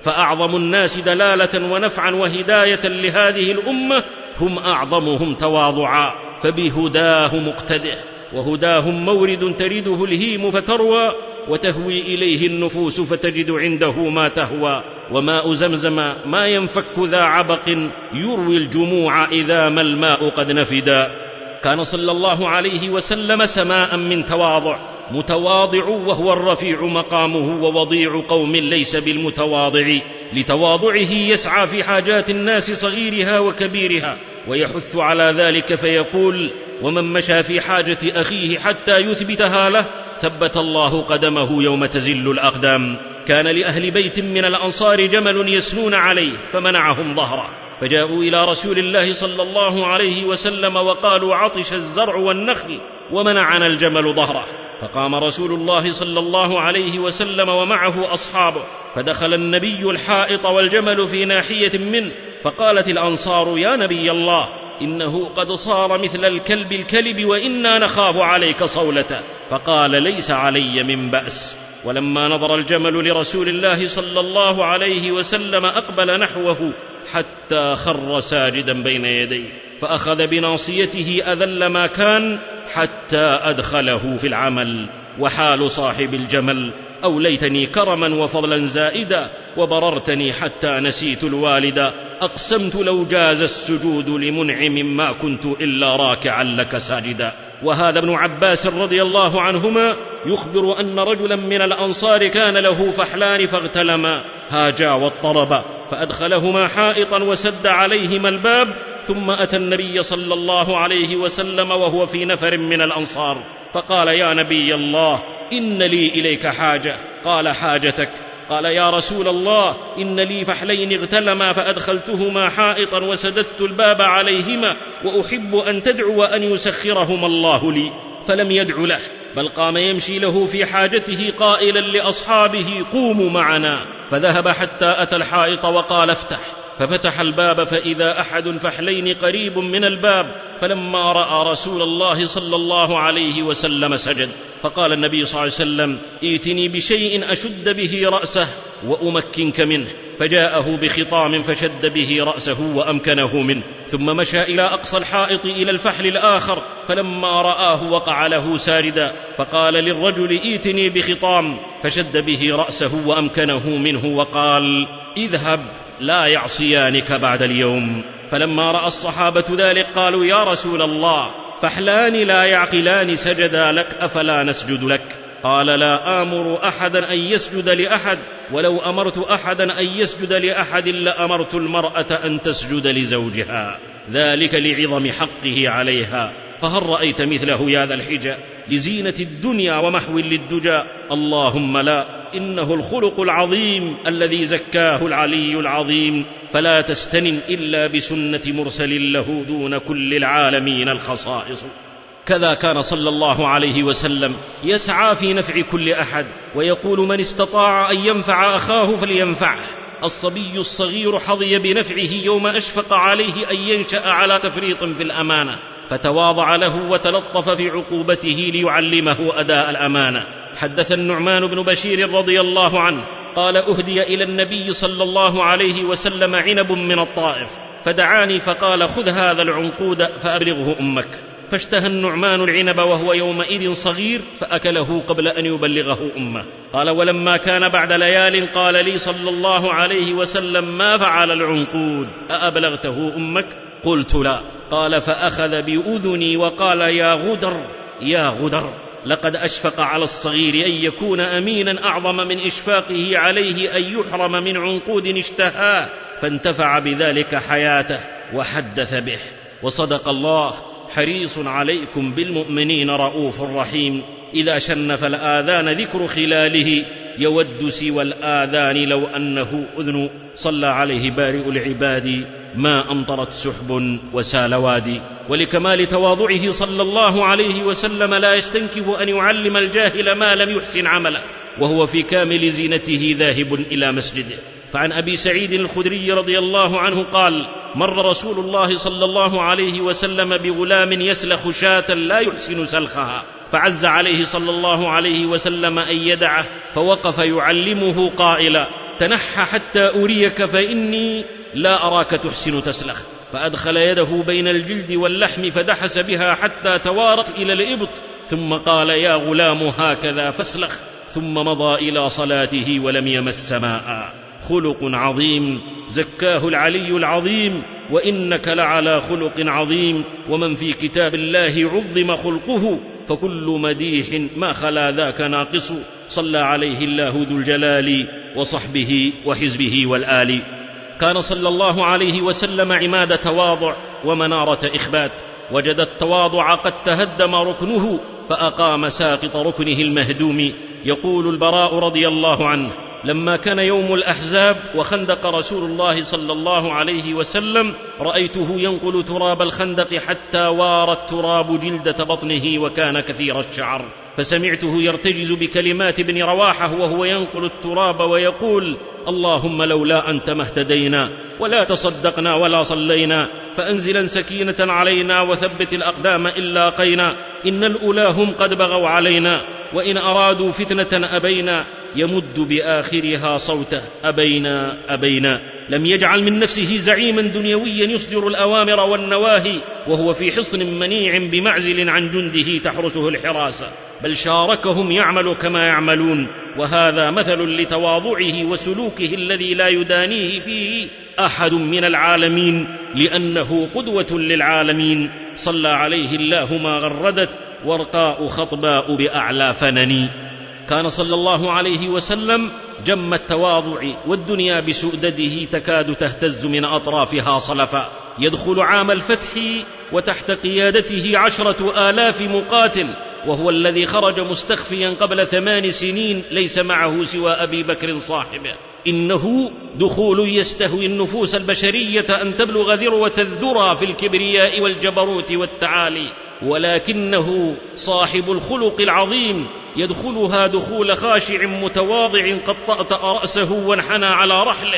فأعظم الناس دلالة ونفعا وهداية لهذه الأمة هم أعظمهم تواضعا، فبهداه مقتده، وهداهم مورد ترده الهيم فتروى، وتهوي إليه النفوس فتجد عنده ما تهوى. وماء زمزم ما ينفك ذا عبق، يروي الجموع إذا ما الماء قد نفدا. كان صلى الله عليه وسلم سماء من تواضع، متواضع وهو الرفيع مقامه، ووضيع قوم ليس بالمتواضع، لتواضعه يسعى في حاجات الناس صغيرها وكبيرها ويحث على ذلك، فيقول: ومن مشى في حاجة أخيه حتى يثبتها له ثبت الله قدمه يوم تزل الأقدام. كان لأهل بيت من الأنصار جمل يسنون عليه فمنعهم ظهره، فجاءوا إلى رسول الله صلى الله عليه وسلم وقالوا: عطش الزرع والنخل ومنعنا الجمل ظهره. فقام رسول الله صلى الله عليه وسلم ومعه أصحابه، فدخل النبي الحائط والجمل في ناحية منه، فقالت الأنصار: يا نبي الله، إنه قد صار مثل الكلب الكلب وإنا نخاف عليك صولته. فقال: ليس علي من بأس. ولما نظر الجمل لرسول الله صلى الله عليه وسلم أقبل نحوه حتى خر ساجدا بين يديه، فأخذ بناصيته أذل ما كان حتى أدخله في العمل. وحال صاحب الجمل: أوليتني كرما وفضلا زائدا، وبررتني حتى نسيت الوالدا، أقسمت لو جاز السجود لمنعم ما كنت إلا راكعا لك ساجدا. وهذا ابن عباس رضي الله عنهما يخبر أن رجلا من الأنصار كان له فحلان فاغتلما، هاجا واضطربا، فأدخلهما حائطا وسد عليهما الباب، ثم أتى النبي صلى الله عليه وسلم وهو في نفر من الأنصار، فقال: يا نبي الله، إن لي إليك حاجة. قال: حاجتك؟ قال: يا رسول الله، إن لي فحلين اغتلما فأدخلتهما حائطا وسددت الباب عليهما، وأحب أن تدعو أن يسخرهما الله لي. فلم يدع له، بل قام يمشي له في حاجته قائلا لأصحابه: قوموا معنا. فذهب حتى أتى الحائط وقال: افتح. ففتح الباب فإذا أحد الفحلين قريب من الباب، فلما رأى رسول الله صلى الله عليه وسلم سجد. فقال النبي صلى الله عليه وسلم: ائتني بشيء أشد به رأسه وأمكنك منه. فجاءه بخطام فشد به رأسه وأمكنه منه، ثم مشى إلى أقصى الحائط إلى الفحل الآخر، فلما رآه وقع له ساجدا، فقال للرجل: ائتني بخطام، فشد به رأسه وأمكنه منه، وقال: اذهب، لا يعصيانك بعد اليوم. فلما رأى الصحابة ذلك قالوا: يا رسول الله، فحلان لا يعقلان سجدا لك، أفلا نسجد لك؟ قال: لا آمر أحدا أن يسجد لأحد، ولو أمرت أحدا أن يسجد لأحد لأمرت المرأة أن تسجد لزوجها، ذلك لعظم حقه عليها. فهل رأيت مثله يا ذا الحجى لزينة الدنيا ومحو للدجى؟ اللهم لا، إنه الخلق العظيم الذي زكاه العلي العظيم، فلا تستنن إلا بسنة مرسل له دون كل العالمين الخصائص. كذا كان صلى الله عليه وسلم يسعى في نفع كل أحد، ويقول: من استطاع أن ينفع أخاه فلينفعه. الصبي الصغير حظي بنفعه يوم أشفق عليه أن ينشأ على تفريط في الأمانة، فتواضع له وتلطف في عقوبته ليعلمه أداء الأمانة. حدث النعمان بن بشير رضي الله عنه قال: أهدي إلى النبي صلى الله عليه وسلم عنب من الطائف، فدعاني فقال: خذ هذا العنقود فأبلغه أمك. فاشتهى النعمان العنب وهو يومئذ صغير، فأكله قبل أن يبلغه أمه. قال: ولما كان بعد ليال قال لي صلى الله عليه وسلم: ما فعل العنقود؟ أأبلغته أمك؟ قلت: لا. قال: فأخذ بأذني وقال: يا غدر يا غدر، لقد أشفق على الصغير أن يكون أمينا أعظم من إشفاقه عليه أن يحرم من عنقود اشتهاه، فانتفع بذلك حياته وحدث به. وصدق الله: حريص عليكم بالمؤمنين رؤوف رحيم. إذا شنف الآذان ذكر خلاله، يود سوى الآذان لو أنه أذن. صلى عليه بارئ العباد ما أمطرت سحب وسال وادي. ولكمال تواضعه صلى الله عليه وسلم لا يستنكف أن يعلم الجاهل ما لم يحسن عمله، وهو في كامل زينته ذاهب إلى مسجده. فعن أبي سعيد الخدري رضي الله عنه قال: مر رسول الله صلى الله عليه وسلم بغلام يسلخ شاة لا يحسن سلخها، فعز عليه صلى الله عليه وسلم أن يدعه، فوقف يعلمه قائلا: تنحى حتى أريك فإني لا أراك تحسن تسلخ. فأدخل يده بين الجلد واللحم فدحس بها حتى توارت إلى الإبط، ثم قال: يا غلام هكذا فاسلخ، ثم مضى إلى صلاته ولم يمس ماء. خلق عظيم زكاه العلي العظيم، وإنك لعلى خلق عظيم. ومن في كتاب الله عظم خلقه، فكل مديح ما خلا ذاك ناقص. صلى عليه الله ذو الجلال وصحبه وحزبه والآل. كان صلى الله عليه وسلم عماد تواضع ومنارة إخبات. وجد التواضع قد تهدم ركنه فأقام ساقط ركنه المهدوم. يقول البراء رضي الله عنه: لما كان يوم الأحزاب وخندق رسول الله صلى الله عليه وسلم رأيته ينقل تراب الخندق حتى وار التراب جلدة بطنه وكان كثير الشعر، فسمعته يرتجز بكلمات ابن رواحة وهو ينقل التراب ويقول: اللهم لولا أنت ما اهتدينا ولا تصدقنا ولا صلينا، فأنزلا سكينة علينا وثبت الأقدام إن لاقينا، إن الأولى هم قد بغوا علينا، وإن أرادوا فتنة أبينا، يمد بآخرها صوته: أبينا أبينا. لم يجعل من نفسه زعيما دنيويا يصدر الأوامر والنواهي وهو في حصن منيع بمعزل عن جنده تحرسه الحراسة، بل شاركهم يعمل كما يعملون. وهذا مثل لتواضعه وسلوكه الذي لا يدانيه فيه أحد من العالمين، لأنه قدوة للعالمين. صلى عليه الله ما غردت ورقاء خطباء بأعلى فنن. كان صلى الله عليه وسلم جم التواضع، والدنيا بسؤدده تكاد تهتز من أطرافها صلفا. يدخل عام الفتح وتحت قيادته 10,000 مقاتل، وهو الذي خرج مستخفيا قبل 8 سنين ليس معه سوى أبي بكر صاحبه. إنه دخول يستهوي النفوس البشرية أن تبلغ ذروة الذرى في الكبرياء والجبروت والتعالي، ولكنه صاحب الخلق العظيم يدخلها دخول خاشع متواضع قد طأطأ رأسه وانحنى على رحله،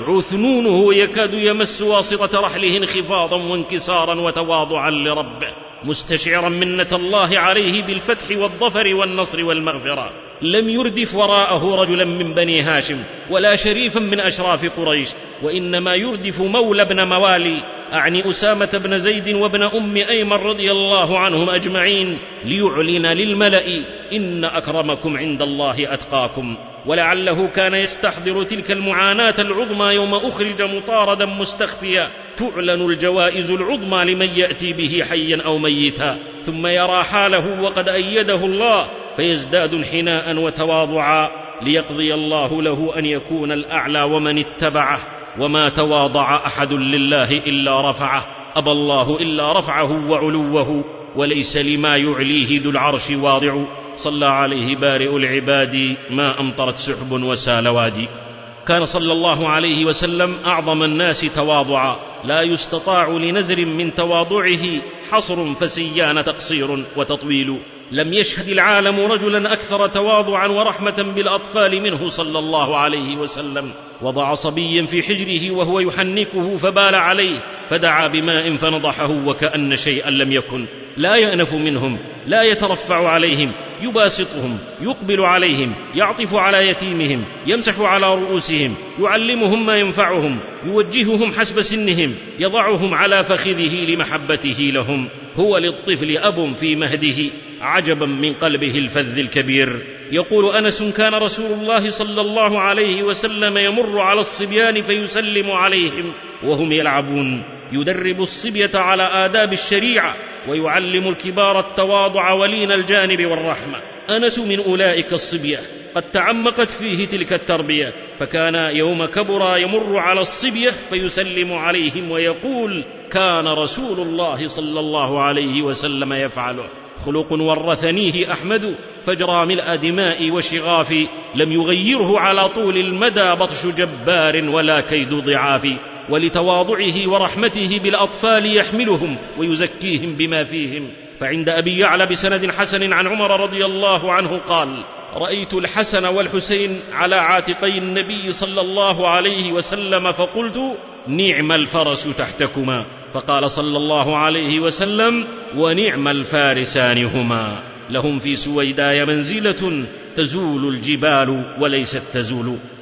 عثنونه يكاد يمس واسطة رحله انخفاضا وانكسارا وتواضعا لربه، مستشعرا منة الله عليه بالفتح والظفر والنصر والمغفرة. لم يردف وراءه رجلا من بني هاشم ولا شريفا من أشراف قريش، وإنما يردف مولى بن موالي، أعني أسامة بن زيد وابن أم أيمن رضي الله عنهم أجمعين، ليعلن للملأ: إن أكرمكم عند الله أتقاكم. ولعله كان يستحضر تلك المعاناة العظمى يوم أخرج مطاردا مستخفيا، تعلن الجوائز العظمى لمن يأتي به حيا أو ميتا، ثم يرى حاله وقد أيده الله فيزداد انحناء وتواضعا، ليقضي الله له أن يكون الأعلى ومن اتبعه. وما تواضع أحد لله إلا رفعه، أبى الله إلا رفعه وعلوه، وليس لما يعليه ذو العرش واضع. صلى عليه بارئ العباد ما أمطرت سحب وسال وادي. كان صلى الله عليه وسلم أعظم الناس تواضعا، لا يستطاع لنزر من تواضعه حصر، فسيان تقصير وتطويل. لم يشهد العالم رجلا أكثر تواضعا ورحمة بالأطفال منه صلى الله عليه وسلم. وضع صبيا في حجره وهو يحنكه فبال عليه، فدعا بماء فنضحه وكأن شيئا لم يكن. لا يأنف منهم، لا يترفع عليهم، يباسطهم، يقبل عليهم، يعطف على يتيمهم، يمسح على رؤوسهم، يعلمهم ما ينفعهم، يوجههم حسب سنهم، يضعهم على فخذه لمحبته لهم. هو للطفل أب في مهده، عجبا من قلبه الفذ الكبير. يقول أنس: كان رسول الله صلى الله عليه وسلم يمر على الصبيان فيسلم عليهم وهم يلعبون، يدرب الصبية على آداب الشريعة، ويعلم الكبار التواضع ولين الجانب والرحمة. أنس من أولئك الصبية، قد تعمقت فيه تلك التربية، فكان يوم كبر يمر على الصبية فيسلم عليهم ويقول: كان رسول الله صلى الله عليه وسلم يفعله. خلق ورثنيه أحمد، فجرى ملء دماء وشغاف، لم يغيره على طول المدى بطش جبار ولا كيد ضعاف. ولتواضعه ورحمته بالأطفال يحملهم ويزكيهم بما فيهم. فعند أبي يعلى بسند حسن عن عمر رضي الله عنه قال: رأيت الحسن والحسين على عاتقي النبي صلى الله عليه وسلم، فقلت: نعم الفرس تحتكما. فقال صلى الله عليه وسلم: ونعم الفارسان هما. لهم في سويداء منزلة تزول الجبال وليست تزول.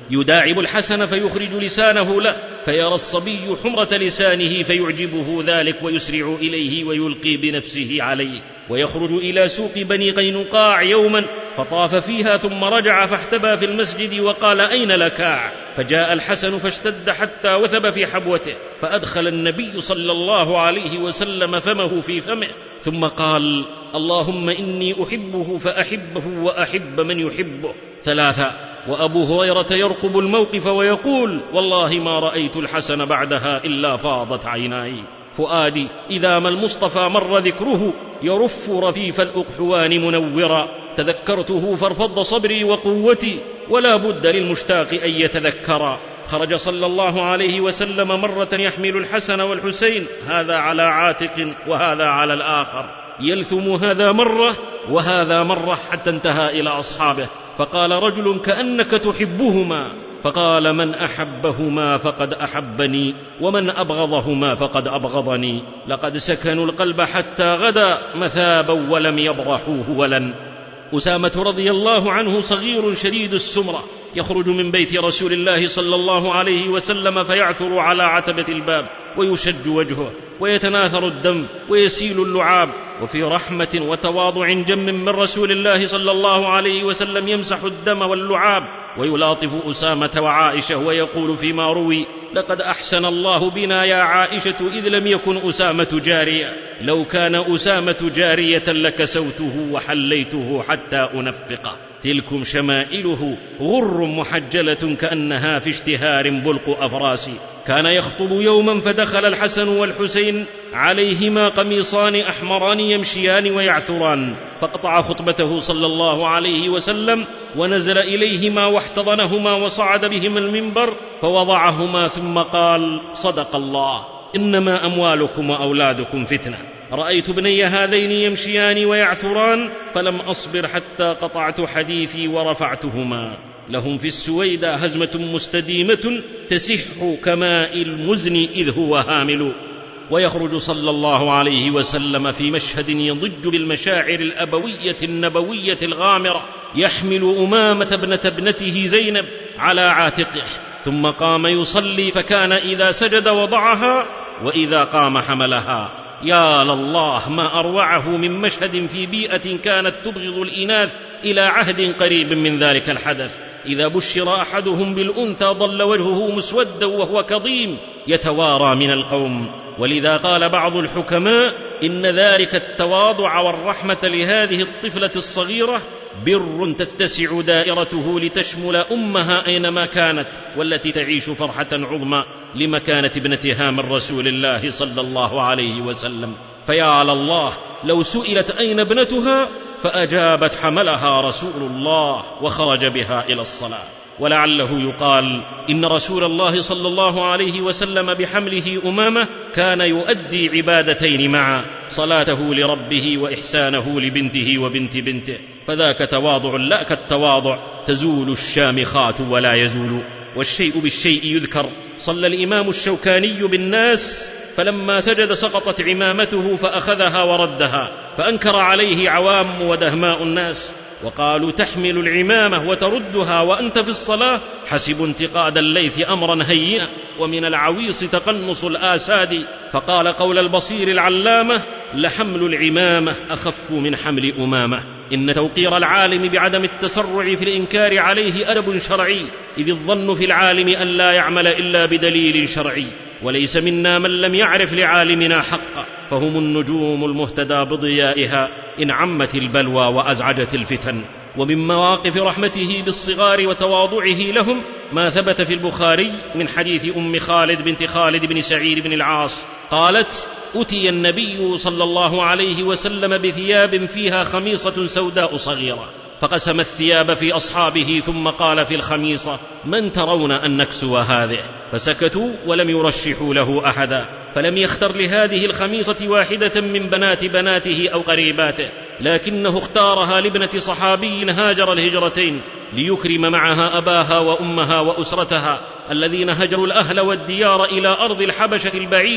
يداعب الحسن فيخرج لسانه له، فيرى الصبي حمرة لسانه فيعجبه ذلك ويسرع إليه ويلقي بنفسه عليه. ويخرج إلى سوق بني قينقاع يوما فطاف فيها ثم رجع فاحتبى في المسجد وقال: أين لكاع؟ فجاء الحسن فاشتد حتى وثب في حبوته، فأدخل النبي صلى الله عليه وسلم فمه في فمه ثم قال: اللهم إني أحبه فأحبه وأحب من يحبه 3. وأبو هريرة يرقب الموقف ويقول: والله ما رأيت الحسن بعدها إلا فاضت عيناي. فؤادي إذا ما المصطفى مر ذكره يرف رفيف الأقحوان منورا، تذكرته فارفض صبري وقوتي، ولا بد للمشتاق أن يتذكرا. خرج صلى الله عليه وسلم مرة يحمل الحسن والحسين، هذا على عاتق وهذا على الآخر، يلثم هذا مرة وهذا مرة حتى انتهى إلى أصحابه، فقال رجل: كأنك تحبهما. فقال: من أحبهما فقد أحبني، ومن أبغضهما فقد أبغضني. لقد سكنوا القلب حتى غدا مثابا ولم يبرحوه ولن. أسامة رضي الله عنه صغير شديد السمرة، يخرج من بيت رسول الله صلى الله عليه وسلم فيعثر على عتبة الباب ويشج وجهه ويتناثر الدم ويسيل اللعاب، وفي رحمة وتواضع جم من رسول الله صلى الله عليه وسلم يمسح الدم واللعاب ويلاطف أسامة وعائشة ويقول فيما روي: لقد أحسن الله بنا يا عائشة إذ لم يكن أسامة جارية، لو كان أسامة جارية لكسوته وحليته حتى أنفقه. تلكم شمائله غر محجلة كأنها في اشتهار بلق أفراس. كان يخطب يوما فدخل الحسن والحسين عليهما قميصان أحمران يمشيان ويعثران، فقطع خطبته صلى الله عليه وسلم ونزل إليهما واحتضنهما وصعد بهما المنبر فوضعهما ثم قال: صدق الله، إنما أموالكم وأولادكم فتنة. رأيت ابني هذين يمشيان ويعثران فلم أصبر حتى قطعت حديثي ورفعتهما. لهم في السويدة هزمة مستديمة تسح كماء المزن إذ هو هامل. ويخرج صلى الله عليه وسلم في مشهد يضج بالمشاعر الأبوية النبوية الغامرة، يحمل أمامة ابنة ابنته زينب على عاتقه، ثم قام يصلي، فكان إذا سجد وضعها وإذا قام حملها. يا لله ما أروعه من مشهد في بيئة كانت تبغض الإناث إلى عهد قريب من ذلك الحدث. إذا بشر أحدهم بالأنثى ظل وجهه مسودا وهو كظيم يتوارى من القوم. ولذا قال بعض الحكماء: إن ذلك التواضع والرحمة لهذه الطفلة الصغيرة بر تتسع دائرته لتشمل أمها أينما كانت، والتي تعيش فرحة عظمى لمكانة ابنتها من رسول الله صلى الله عليه وسلم. فيا على الله لو سئلت أين ابنتها فأجابت: حملها رسول الله وخرج بها إلى الصلاة. ولعله يقال إن رسول الله صلى الله عليه وسلم بحمله أمامة كان يؤدي عبادتين معا: صلاته لربه وإحسانه لبنته وبنت بنته، فذاك تواضع لا كالتواضع تزول الشامخات ولا يزول. والشيء بالشيء يذكر. صلى الإمام الشوكاني بالناس فلما سجد سقطت عمامته فأخذها وردها، فأنكر عليه عوام ودهماء الناس وقالوا: تحمل العمامة وتردها وأنت في الصلاة؟ حسب انتقاد الليث أمرا هيئا، ومن العويص تقنص الآساد. فقال قول البصير العلامة: لحمل العمامة أخف من حمل أمامة. إن توقير العالم بعدم التسرع في الإنكار عليه أدب شرعي، إذ الظن في العالم أن لا يعمل إلا بدليل شرعي، وليس منا من لم يعرف لعالمنا حقا، فهم النجوم المهتدى بضيائها إن عمت البلوى وأزعجت الفتن. ومن مواقف رحمته بالصغار وتواضعه لهم ما ثبت في البخاري من حديث أم خالد بنت خالد بن سعيد بن العاص قالت: أتي النبي صلى الله عليه وسلم بثياب فيها خميصة سوداء صغيرة، فقسم الثياب في أصحابه ثم قال في الخميصة: من ترون أن نكسو هذه؟ فسكتوا ولم يرشحوا له أحدا، فلم يختر لهذه الخميصة واحدة من بنات بناته أو قريباته، لكنه اختارها لابنة صحابي هاجر الهجرتين ليكرم معها أباها وأمها وأسرتها الذين هجروا الأهل والديار إلى أرض الحبشة البعيدة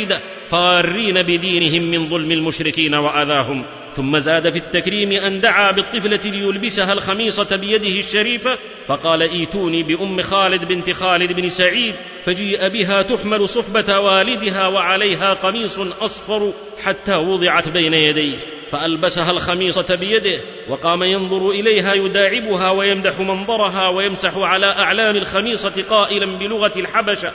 فارين بدينهم من ظلم المشركين وأذاهم. ثم زاد في التكريم أن دعا بالطفلة ليلبسها الخميصة بيده الشريفة، فقال: ايتوني بأم خالد بنت خالد بن سعيد، فجيء بها تحمل صحبة والدها وعليها قميص أصفر حتى وضعت بين يديه، فألبسها الخميصة بيده وقام ينظر إليها يداعبها ويمدح منظرها ويمسح على أعلام الخميصة قائلا بلغة الحبشة: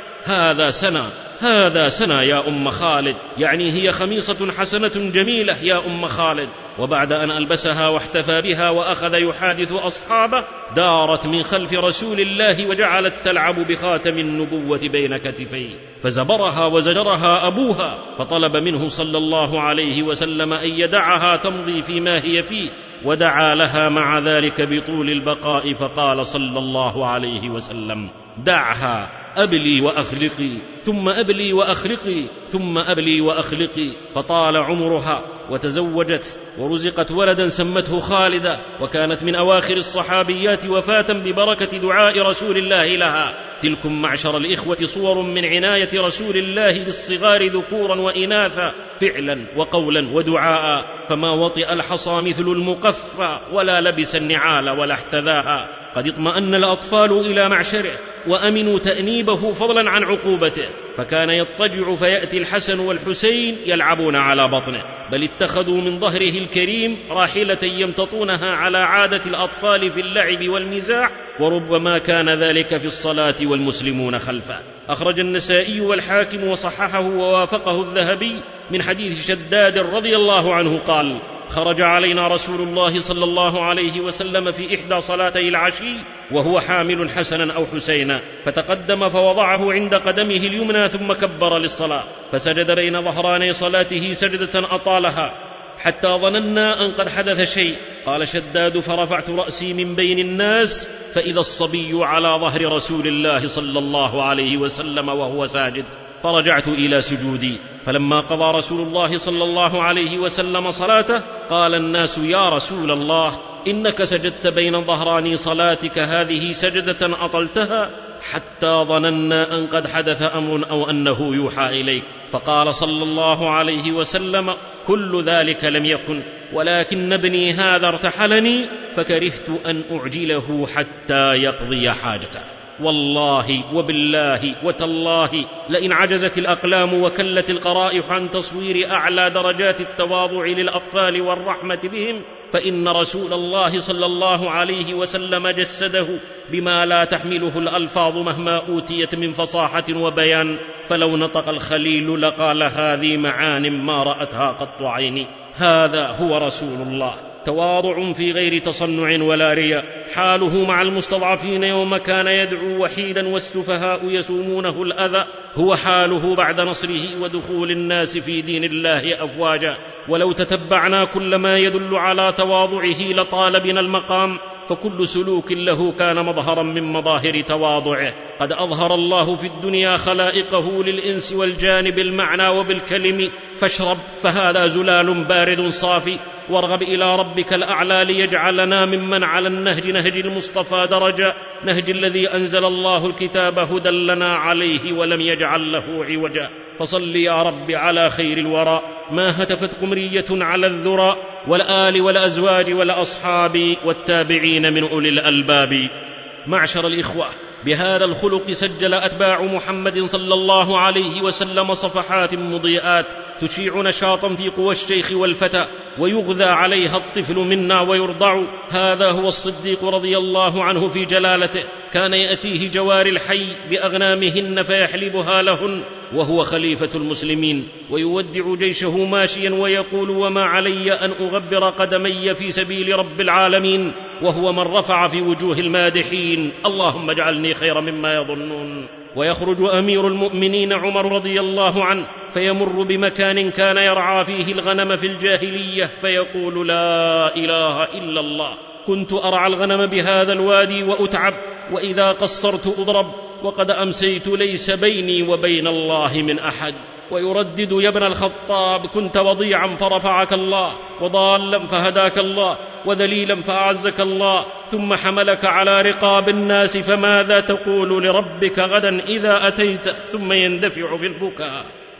هذا سنا يا أم خالد، يعني هي خميصة حسنة جميلة يا أم خالد. وبعد أن ألبسها واحتفى بها وأخذ يحادث أصحابه، دارت من خلف رسول الله وجعلت تلعب بخاتم النبوة بين كتفيه، فزبرها وزجرها أبوها، فطلب منه صلى الله عليه وسلم أن يدعها تمضي فيما هي فيه، ودعا لها مع ذلك بطول البقاء، فقال صلى الله عليه وسلم: دعها، أبلي وأخلقي، ثم أبلي وأخلقي، ثم أبلي وأخلقي. فطال عمرها وتزوجت ورزقت ولدا سمته خالدة، وكانت من أواخر الصحابيات وفاة ببركة دعاء رسول الله لها. تلكم معشر الإخوة صور من عناية رسول الله بالصغار ذكورا وإناثا، فعلا وقولا ودعاء، فما وطئ الحصى مثل المقفى، ولا لبس النعال ولا احتذاها. قد اطمأن الأطفال إلى معشره وأمنوا تأنيبه فضلا عن عقوبته، فكان يضطجع فيأتي الحسن والحسين يلعبون على بطنه، بل اتخذوا من ظهره الكريم راحلة يمتطونها على عادة الأطفال في اللعب والمزاح، وربما كان ذلك في الصلاة والمسلمون خلفه. أخرج النسائي والحاكم وصححه ووافقه الذهبي من حديث شداد رضي الله عنه قال: خرج علينا رسول الله صلى الله عليه وسلم في إحدى صلاتي العشي وهو حامل حسنا أو حسينا، فتقدم فوضعه عند قدمه اليمنى ثم كبر للصلاة، فسجد بين ظهراني صلاته سجدة أطالها حتى ظننا أن قد حدث شيء. قال شداد: فرفعت رأسي من بين الناس فإذا الصبي على ظهر رسول الله صلى الله عليه وسلم وهو ساجد، فرجعت إلى سجودي. فلما قضى رسول الله صلى الله عليه وسلم صلاته قال الناس: يا رسول الله، إنك سجدت بين ظهراني صلاتك هذه سجدة أطلتها حتى ظننا أن قد حدث أمر أو أنه يوحى إليك. فقال صلى الله عليه وسلم: كل ذلك لم يكن، ولكن ابني هذا ارتحلني فكرهت أن أعجله حتى يقضي حاجته. والله وبالله وتالله لئن عجزت الأقلام وكلت القرائح عن تصوير أعلى درجات التواضع للأطفال والرحمة بهم، فإن رسول الله صلى الله عليه وسلم جسده بما لا تحمله الألفاظ مهما أوتيت من فصاحة وبيان، فلو نطق الخليل لقال: هذه معان ما رأتها قط عيني. هذا هو رسول الله، تواضع في غير تصنع ولا رياء. حاله مع المستضعفين يوم كان يدعو وحيدا والسفهاء يسومونه الأذى هو حاله بعد نصره ودخول الناس في دين الله أفواجا. ولو تتبعنا كل ما يدل على تواضعه لطال بنا المقام، فكل سلوك له كان مظهرا من مظاهر تواضعه. قد أظهر الله في الدنيا خلائقه للإنس والجان بالمعنى وبالكلم، فاشرب فهذا زلال بارد صافي، وارغب إلى ربك الأعلى ليجعلنا ممن على النهج، نهج المصطفى درجة، نهج الذي أنزل الله الكتاب هدى لنا عليه ولم يجعل له عوجا. فصل يا رب على خير الورى، ما هتفت قمرية على الذرى، والآل والأزواج والأصحاب والتابعين من أولي الألباب. معشر الإخوة، بهذا الخلق سجل أتباع محمد صلى الله عليه وسلم صفحات مضيئات تشيع نشاطا في قوى الشيخ والفتى، ويغذى عليها الطفل منا ويرضع. هذا هو الصديق رضي الله عنه في جلالته، كان يأتيه جوار الحي بأغنامهن فيحلبها لهن، وهو خليفة المسلمين، ويودع جيشه ماشيا ويقول: وما علي أن أغبر قدمي في سبيل رب العالمين، وهو من رفع في وجوه المادحين: اللهم اجعلني خير مما يظنون. ويخرج أمير المؤمنين عمر رضي الله عنه فيمر بمكان كان يرعى فيه الغنم في الجاهلية، فيقول: لا إله إلا الله، كنت أرعى الغنم بهذا الوادي وأتعب، وإذا قصرت أضرب، وقد أمسيت ليس بيني وبين الله من أحد. ويردد: يا ابن الخطاب، كنت وضيعا فرفعك الله، وضالا فهداك الله، وذليلا فأعزك الله، ثم حملك على رقاب الناس، فماذا تقول لربك غدا إذا أتيت؟ ثم يندفع في البكاء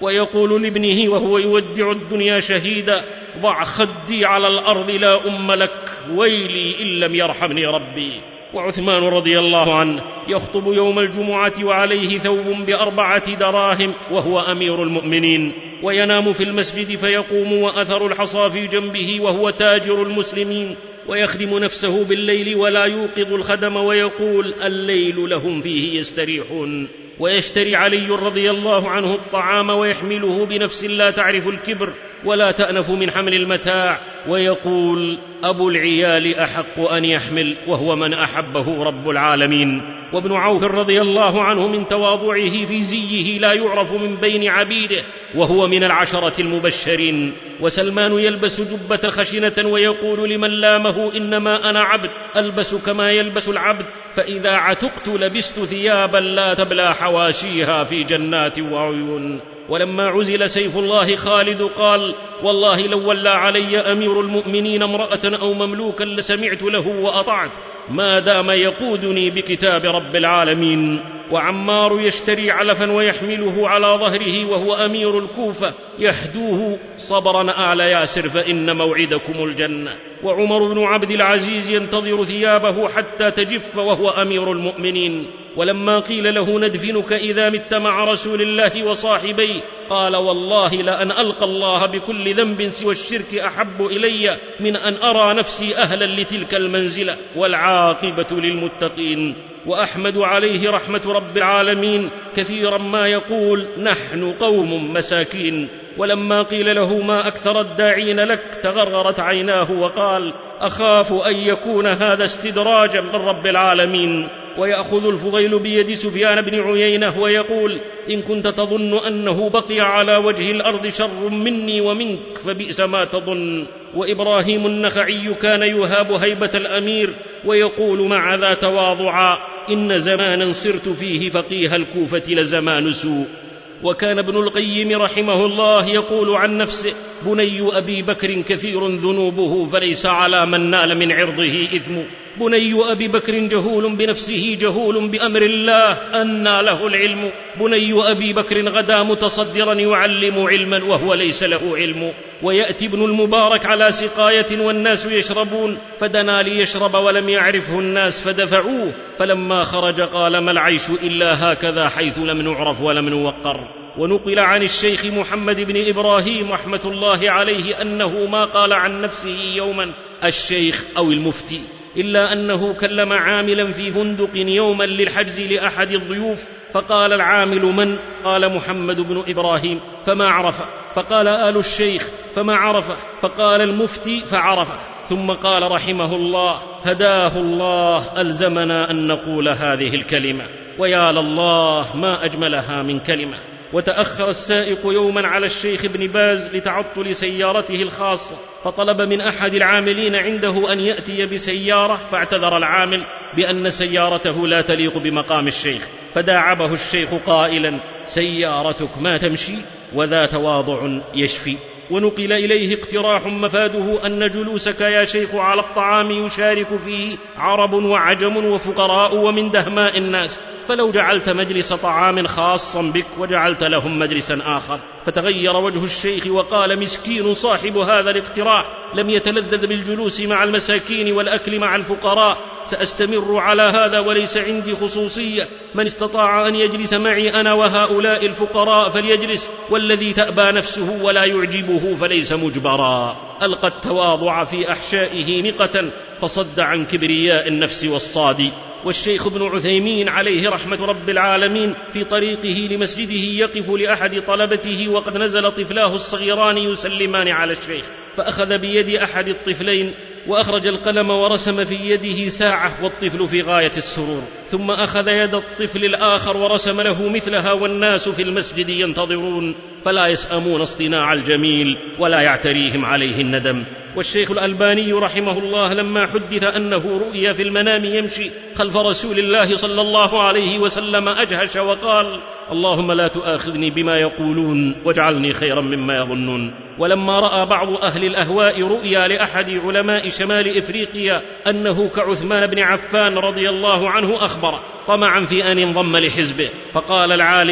ويقول لابنه وهو يودع الدنيا شهيدا: ضع خدي على الأرض لا أم لك، ويلي إن لم يرحمني ربي. وعثمان رضي الله عنه يخطب يوم الجمعة وعليه ثوب ب4 دراهم وهو أمير المؤمنين، وينام في المسجد فيقوم وأثر الحصى في جنبه وهو تاجر المسلمين، ويخدم نفسه بالليل ولا يوقظ الخدم، ويقول: الليل لهم فيه يستريحون. ويشتري علي رضي الله عنه الطعام ويحمله بنفس لا تعرف الكبر ولا تأنف من حمل المتاع، ويقول: أبو العيال أحق أن يحمل، وهو من أحبه رب العالمين. وابن عوف رضي الله عنه من تواضعه في زيه لا يعرف من بين عبيده، وهو من العشرة المبشرين. وسلمان يلبس جبة خشنة ويقول لمن لامه: إنما أنا عبد ألبس كما يلبس العبد، فإذا عتقت لبست ثيابا لا تبلى حواشيها في جنات وعيون. ولما عزل سيف الله خالد قال: والله لو ولى علي أمير المؤمنين امرأة أو مملوكا لسمعت له وأطعت، ما دام يقودني بكتاب رب العالمين. وعمار يشتري علفا ويحمله على ظهره وهو أمير الكوفة يحدوه: صبرا آل ياسر فإن موعدكم الجنة. وعمر بن عبد العزيز ينتظر ثيابه حتى تجف وهو أمير المؤمنين. ولما قيل له: ندفنك إذا مت مع رسول الله وصاحبيه، قال: والله لأن ألقى الله بكل ذنب سوى الشرك أحب إلي من أن أرى نفسي أهلا لتلك المنزلة، والعاقبة للمتقين. وأحمد عليه رحمة رب العالمين كثيرا ما يقول: نحن قوم مساكين. ولما قيل له: ما أكثر الداعين لك، تغرغرت عيناه وقال: أخاف أن يكون هذا استدراجا من رب العالمين. ويأخذ الفضيل بيد سفيان بن عيينة ويقول: إن كنت تظن أنه بقي على وجه الأرض شر مني ومنك فبئس ما تظن. وإبراهيم النخعي كان يهاب هيبة الأمير ويقول مع ذا تواضعا: إن زمانا صرت فيه فقيه الكوفة لزمان سوء. وكان ابن القيم رحمه الله يقول عن نفسه: بني أبي بكر كثير ذنوبه فليس على من نال من عرضه إثم. بني أبي بكر جهول بنفسه جهول بأمر الله أنى له العلم. بني أبي بكر غدا متصدرا يعلم علما وهو ليس له علم. ويأتي ابن المبارك على سقاية والناس يشربون، فدنا ليشرب ولم يعرفه الناس فدفعوه، فلما خرج قال: ما العيش إلا هكذا حيث لم نعرف ولم نوقر. ونقل عن الشيخ محمد بن إبراهيم رحمة الله عليه أنه ما قال عن نفسه يوما الشيخ أو المفتي، إلا أنه كلم عاملا في فندق يوما للحجز لأحد الضيوف، فقال العامل: من؟ قال: محمد بن إبراهيم. فما عرفه، فقال: آل الشيخ. فما عرفه، فقال: المفتي. فعرفه، ثم قال رحمه الله: هداه الله، ألزمنا أن نقول هذه الكلمة، ويا لله ما أجملها من كلمة. وتأخر السائق يوما على الشيخ ابن باز لتعطل سيارته الخاصة، فطلب من أحد العاملين عنده أن يأتي بسيارة، فاعتذر العامل بأن سيارته لا تليق بمقام الشيخ، فداعبه الشيخ قائلا: سيارتك ما تمشي، وذا تواضع يشفي. ونقل إليه اقتراح مفاده أن جلوسك يا شيخ على الطعام يشارك فيه عرب وعجم وفقراء ومن دهماء الناس، فلو جعلت مجلس طعام خاصا بك وجعلت لهم مجلسا آخر. فتغير وجه الشيخ وقال: مسكين صاحب هذا الاقتراح، لم يتلذذ بالجلوس مع المساكين والأكل مع الفقراء، سأستمر على هذا وليس عندي خصوصية، من استطاع أن يجلس معي أنا وهؤلاء الفقراء فليجلس، والذي تأبى نفسه ولا يعجبه فليس مجبرا. ألقى التواضع في أحشائه نقة فصد عن كبرياء النفس والصاد. والشيخ ابن عثيمين عليه رحمة رب العالمين في طريقه لمسجده يقف لأحد طلبته وقد نزل طفلاه الصغيران يسلمان على الشيخ، فأخذ بيد أحد الطفلين وأخرج القلم ورسم في يده ساعة والطفل في غاية السرور، ثم أخذ يد الطفل الآخر ورسم له مثلها والناس في المسجد ينتظرون، فلا يسأمون اصطناع الجميل ولا يعتريهم عليه الندم. والشيخ الألباني رحمه الله لما حدث أنه رؤيا في المنام يمشي خلف رسول الله صلى الله عليه وسلم أجهش وقال: اللهم لا تؤاخذني بما يقولون واجعلني خيرا مما يظنون. ولما رأى بعض أهل الأهواء رؤيا لأحد علماء شمال إفريقيا أنه كعثمان بن عفان رضي الله عنه أخبر طمعا في أن ينضم لحزبه، فقال العالم: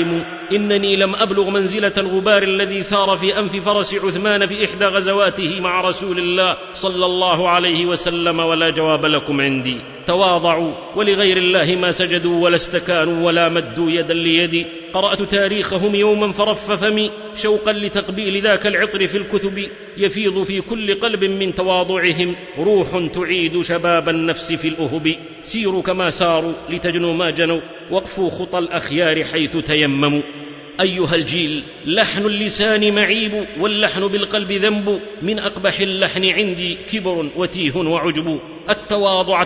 إنني لم أبلغ منزلة الغبار الذي ثار في أنف فرس عثمان في إحدى غزواته مع رسول الله صلى الله عليه وسلم، ولا جواب لكم عندي. تواضعوا، ولغير الله ما سجدوا ولا استكانوا ولا مدوا يدا ليدي. قرأت تاريخهم يوما فرف فمي شوقا لتقبيل ذاك العطر في الكتب، يفيض في كل قلب من تواضعهم روح تعيد شباب النفس في الأهب. سيروا كما ساروا لتجنوا ما جنوا، وقفوا خطى الأخيار حيث تيمموا. أيها الجيل، لحن اللسان معيب، واللحن بالقلب ذنب، من أقبح اللحن عندي كبر وتيه وعجب. التواضع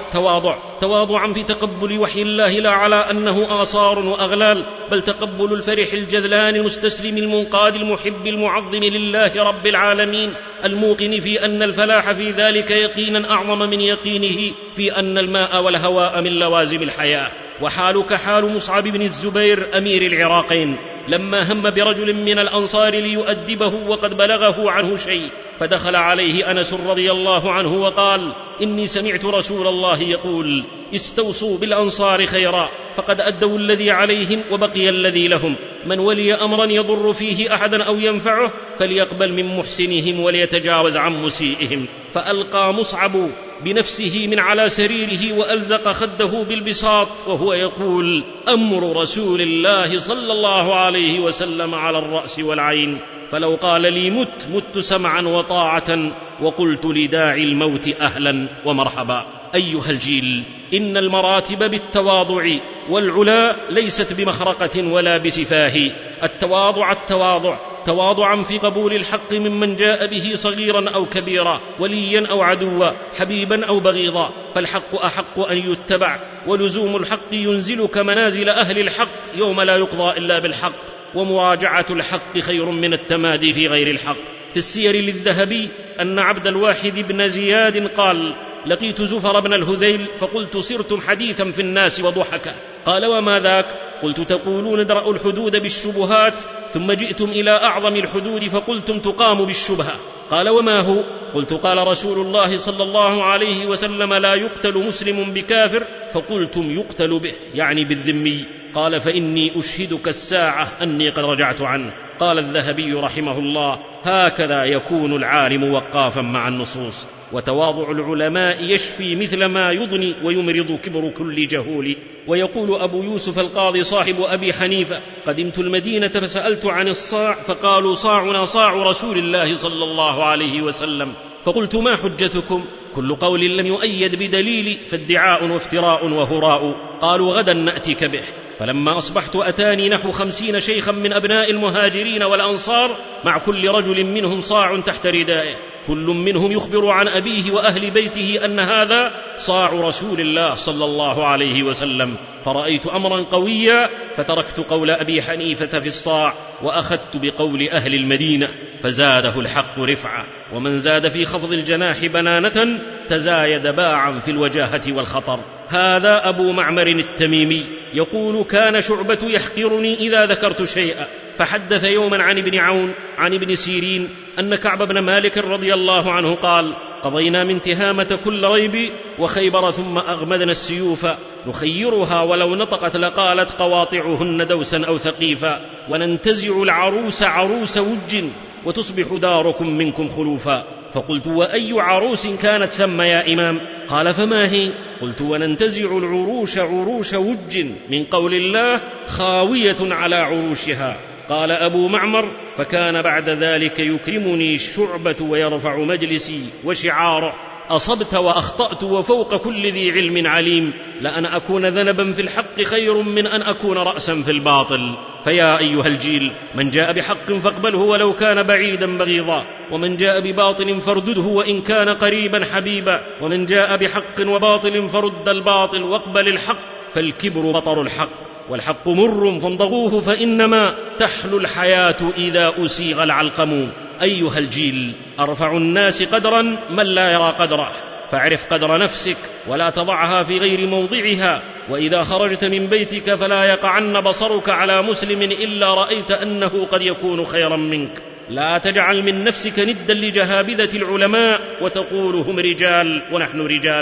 تواضعا في تقبل وحي الله، لا على أنه آثار وأغلال، بل تقبل الفرح الجذلان المستسلم المنقاد المحب المعظم لله رب العالمين، الموقن في أن الفلاح في ذلك يقينا أعظم من يقينه في أن الماء والهواء من لوازم الحياة. وحالك حال مصعب بن الزبير أمير العراقين، لما هم برجل من الأنصار ليؤدبه وقد بلغه عنه شيء، فدخل عليه أنس رضي الله عنه وقال: إني سمعت رسول الله يقول: استوصوا بالأنصار خيرا، فقد أدوا الذي عليهم وبقي الذي لهم، من ولي أمرا يضر فيه أحدا أو ينفعه فليقبل من محسنهم وليتجاوز عن مسيئهم. فألقى مصعب بنفسه من على سريره وألزق خده بالبساط وهو يقول: أمر رسول الله صلى الله عليه وسلم على الرأس والعين، فلو قال لي مت سمعا وطاعة، وقلت لداعي الموت أهلا ومرحبا. أيها الجيل، إن المراتب بالتواضع، والعلا ليست بمخرقة ولا بسفاه. التواضع تواضعا في قبول الحق ممن جاء به صغيرا أو كبيرا، وليا أو عدوا، حبيبا أو بغيضا، فالحق أحق أن يتبع، ولزوم الحق ينزلك منازل أهل الحق يوم لا يقضى إلا بالحق، ومراجعة الحق خير من التمادي في غير الحق. في السير للذهبي أن عبد الواحد بن زياد قال: لقيت زفر بن الهذيل فقلت: صرتم حديثا في الناس وضحكا. قال: وما ذاك؟ قلت: تقولون ندرأ الحدود بالشبهات، ثم جئتم إلى أعظم الحدود فقلتم تقام بالشبهة. قال: وما هو؟ قلت: قال رسول الله صلى الله عليه وسلم: لا يقتل مسلم بكافر، فقلتم يقتل به، يعني بالذمي. قال: فإني أشهدك الساعة أني قد رجعت عنه. قال الذهبي رحمه الله: هكذا يكون العالم وقافا مع النصوص. وتواضع العلماء يشفي مثل ما يضني ويمرض كبر كل جهول. ويقول أبو يوسف القاضي صاحب أبي حنيفة: قدمت المدينة فسألت عن الصاع، فقالوا: صاعنا صاع رسول الله صلى الله عليه وسلم. فقلت: ما حجتكم؟ كل قول لم يؤيد بدليل فادعاء وافتراء وهراء. قالوا: غدا نأتيك به. فلما أصبحت أتاني نحو 50 شيخا من أبناء المهاجرين والأنصار، مع كل رجل منهم صاع تحت ردائه، كل منهم يخبر عن أبيه وأهل بيته أن هذا صاع رسول الله صلى الله عليه وسلم. فرأيت أمرا قويا، فتركت قول أبي حنيفة في الصاع وأخذت بقول أهل المدينة، فزاده الحق رفعة، ومن زاد في خفض الجناح بنانة تزايد باعا في الوجاهة والخطر. هذا أبو معمر التميمي يقول: كان شعبة يحقرني إذا ذكرت شيئا، فحدث يوما عن ابن عون عن ابن سيرين أن كعب بن مالك رضي الله عنه قال: قضينا من تهامة كل ريب وخيبر، ثم أغمدنا السيوف نخيرها ولو نطقت لقالت قواطعهن دوسا أو ثقيفا، وننتزع العروس عروس وج وتصبح داركم منكم خلوفا. فقلت: وأي عروس كانت ثم يا إمام؟ قال: فما هي؟ قلت: وننتزع العروش عروش وج من قول الله خاوية على عروشها. قال أبو معمر: فكان بعد ذلك يكرمني الشعبة ويرفع مجلسي وشعاره: أصبت وأخطأت وفوق كل ذي علم عليم، لأن أكون ذنبا في الحق خير من أن أكون رأسا في الباطل. فيا أيها الجيل، من جاء بحق فاقبله ولو كان بعيدا بغيضا، ومن جاء بباطل فاردده وإن كان قريبا حبيبا، ومن جاء بحق وباطل فرد الباطل واقبل الحق، فالكبر بطر الحق، والحق مر فامضغوه، فإنما تحلو الحياة إذا أسيغ العلقم. أيها الجيل، أرفع الناس قدرا من لا يرى قدره، فاعرف قدر نفسك ولا تضعها في غير موضعها، وإذا خرجت من بيتك فلا يقعن بصرك على مسلم إلا رأيت أنه قد يكون خيرا منك. لا تجعل من نفسك ندا لجهابذة العلماء وتقول هم رجال ونحن رجال.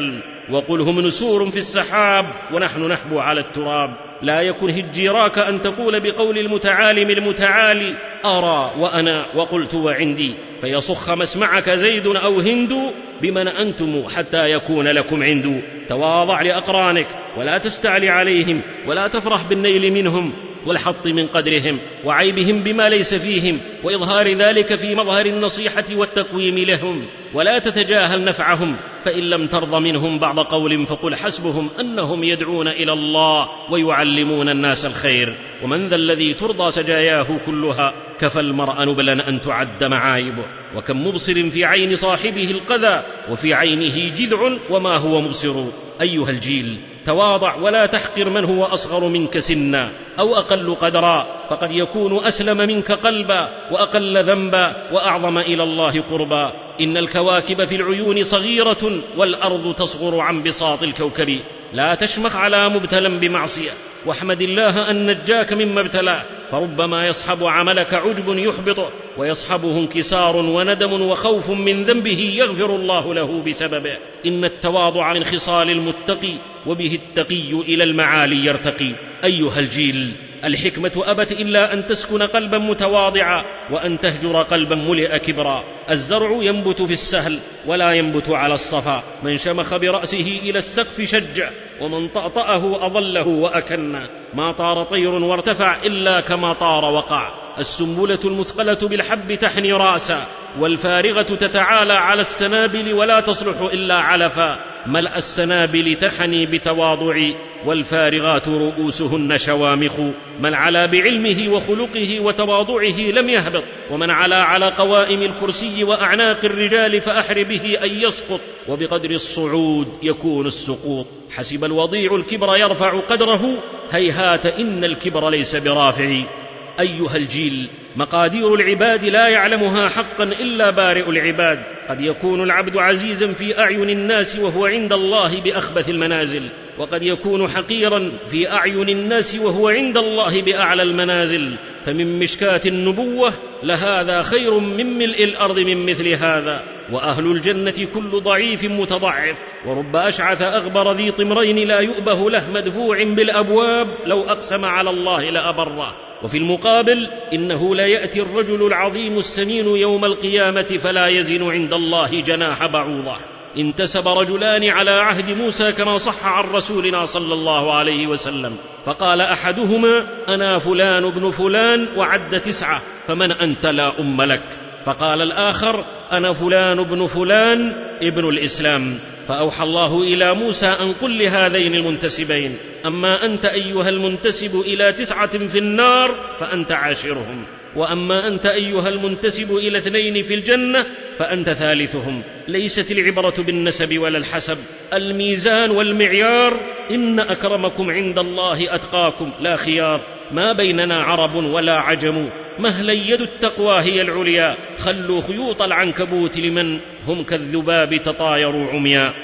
وقل هم نسور في السحاب ونحن نحبو على التراب. لا يكن هجيراك أن تقول بقول المتعالم المتعالي أرى وأنا وقلت وعندي، فيصخ مسمعك زيد أو هند بمن أنتم حتى يكون لكم عند. تواضع لأقرانك ولا تستعلي عليهم، ولا تفرح بالنيل منهم والحط من قدرهم وعيبهم بما ليس فيهم، وإظهار ذلك في مظهر النصيحة والتقويم لهم، ولا تتجاهل نفعهم. فإن لم ترض منهم بعض قول فقل حسبهم أنهم يدعون إلى الله ويعلمون الناس الخير. ومن ذا الذي ترضى سجاياه كلها، كفى المرء نبلا أن تعد معايبه. وكم مبصر في عين صاحبه القذى، وفي عينه جذع وما هو مبصر. أيها الجيل، تواضع ولا تحقر من هو أصغر منك سنا أو أقل قدرا، فقد يكون أسلم منك قلبا وأقل ذنبا وأعظم إلى الله قربا. إن الكواكب في العيون صغيرة والأرض تصغر عن بساط الكوكب. لا تشمخ على مبتلى بمعصية، واحمد الله أن نجاك مما ابتلاه، فربما يصحب عملك عجب يحبطه، ويصحبه انكسار وندم وخوف من ذنبه يغفر الله له بسببه. إن التواضع من خصال المتقي، وبه التقي إلى المعالي يرتقي. أيها الجيل، الحكمة أبت إلا أن تسكن قلبا متواضعا، وأن تهجر قلبا ملئ كبرا. الزرع ينبت في السهل ولا ينبت على الصفا. من شمخ برأسه إلى السقف شجع، ومن طأطأه أضله وأكن. ما طار طير وارتفع إلا كما طار وقع. السنبلة المثقلة بالحب تحني رأسا، والفارغة تتعالى على السنابل ولا تصلح إلا علفا. ملأ السنابل تحني بتواضع، والفارغات رؤوسهن شوامخ. من علا بعلمه وخلقه وتواضعه لم يهبط، ومن علا على قوائم الكرسي وأعناق الرجال فأحر به أن يسقط، وبقدر الصعود يكون السقوط. حسب الوضيع الكبر يرفع قدره، هيهات إن الكبر ليس برافع. أيها الجيل، مقادير العباد لا يعلمها حقا إلا بارئ العباد. قد يكون العبد عزيزا في أعين الناس وهو عند الله بأخبث المنازل، وقد يكون حقيرا في أعين الناس وهو عند الله بأعلى المنازل. فمن مشكاة النبوة لهذا خير من ملء الأرض من مثل هذا. وأهل الجنة كل ضعيف متضعف، ورب أشعث أغبر ذي طمرين لا يؤبه له مدفوع بالأبواب، لو أقسم على الله لأبره. وفي المقابل إنه لا يأتي الرجل العظيم السمين يوم القيامة فلا يزن عند الله جناح بعوضة. انتسب رجلان على عهد موسى كما صح عن رسولنا صلى الله عليه وسلم، فقال أحدهما أنا فلان ابن فلان وعد 9، فمن أنت لا أم لك؟ فقال الآخر أنا فلان ابن فلان ابن الإسلام. فأوحى الله إلى موسى أن قل لهذين المنتسبين أما أنت أيها المنتسب إلى 9 في النار فأنت عاشرهم، وأما أنت أيها المنتسب إلى 2 في الجنة فأنت ثالثهم. ليست العبرة بالنسب ولا الحسب، الميزان والمعيار إن أكرمكم عند الله أتقاكم، لا خيار. ما بيننا عرب ولا عجم، مهلا يد التقوى هي العليا. خلوا خيوط العنكبوت لمن هم كالذباب تطايروا عميا.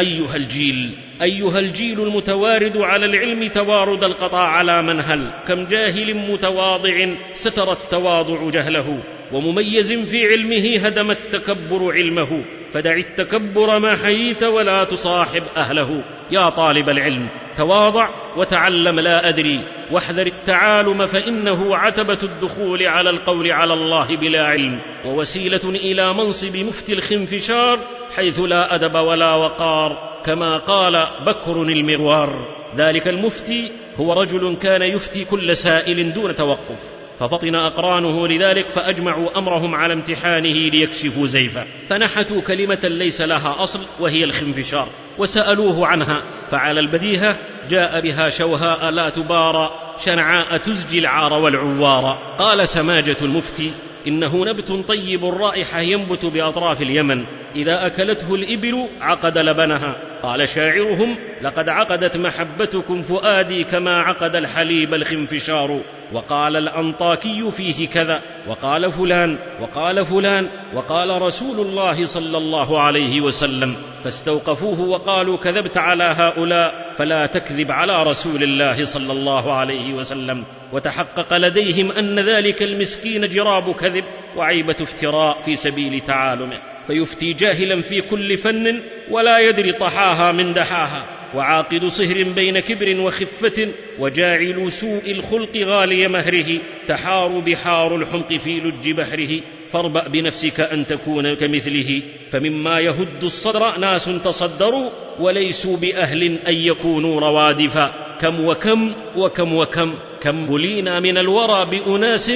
أيها الجيل المتوارد على العلم توارد القطع على منهل. كم جاهل متواضع ستر التواضع جهله، ومميز في علمه هدم التكبر علمه. فدع التكبر ما حييت ولا تصاحب أهله. يا طالب العلم، تواضع وتعلم لا أدري، واحذر التعالم فإنه عتبة الدخول على القول على الله بلا علم، ووسيلة إلى منصب مفتي الخنفشار حيث لا أدب ولا وقار، كما قال بكر المروار. ذلك المفتي هو رجل كان يفتي كل سائل دون توقف، ففطن أقرانه لذلك فأجمعوا أمرهم على امتحانه ليكشفوا زيفه، فنحتوا كلمة ليس لها أصل وهي الخنفشار، وسألوه عنها فعلى البديهة جاء بها شوهاء لا تبارى، شنعاء تزجي العار والعوار. قال سماجة المفتي إنه نبت طيب الرائحة ينبت بأطراف اليمن، إذا أكلته الإبل عقد لبنها. قال شاعرهم لقد عقدت محبتكم فؤادي كما عقد الحليب الخنفشار. وقال الأنطاكي فيه كذا، وقال فلان وقال فلان، وقال رسول الله صلى الله عليه وسلم، فاستوقفوه وقالوا كذبت على هؤلاء فلا تكذب على رسول الله صلى الله عليه وسلم. وتحقق لديهم أن ذلك المسكين جراب كذب وعيبة افتراء في سبيل تعالمه، فيفتي جاهلا في كل فن ولا يدري طحاها من دحاها، وعاقد صهر بين كبر وخفة، وجاعل سوء الخلق غالي مهره، تحار بحار الحمق في لج بحره، فاربأ بنفسك أن تكون كمثله. فمما يهد الصدر ناس تصدروا، وليسوا بأهل أن يكونوا روادفا. كم وكم وكم وكم كم بلينا من الورى بأناس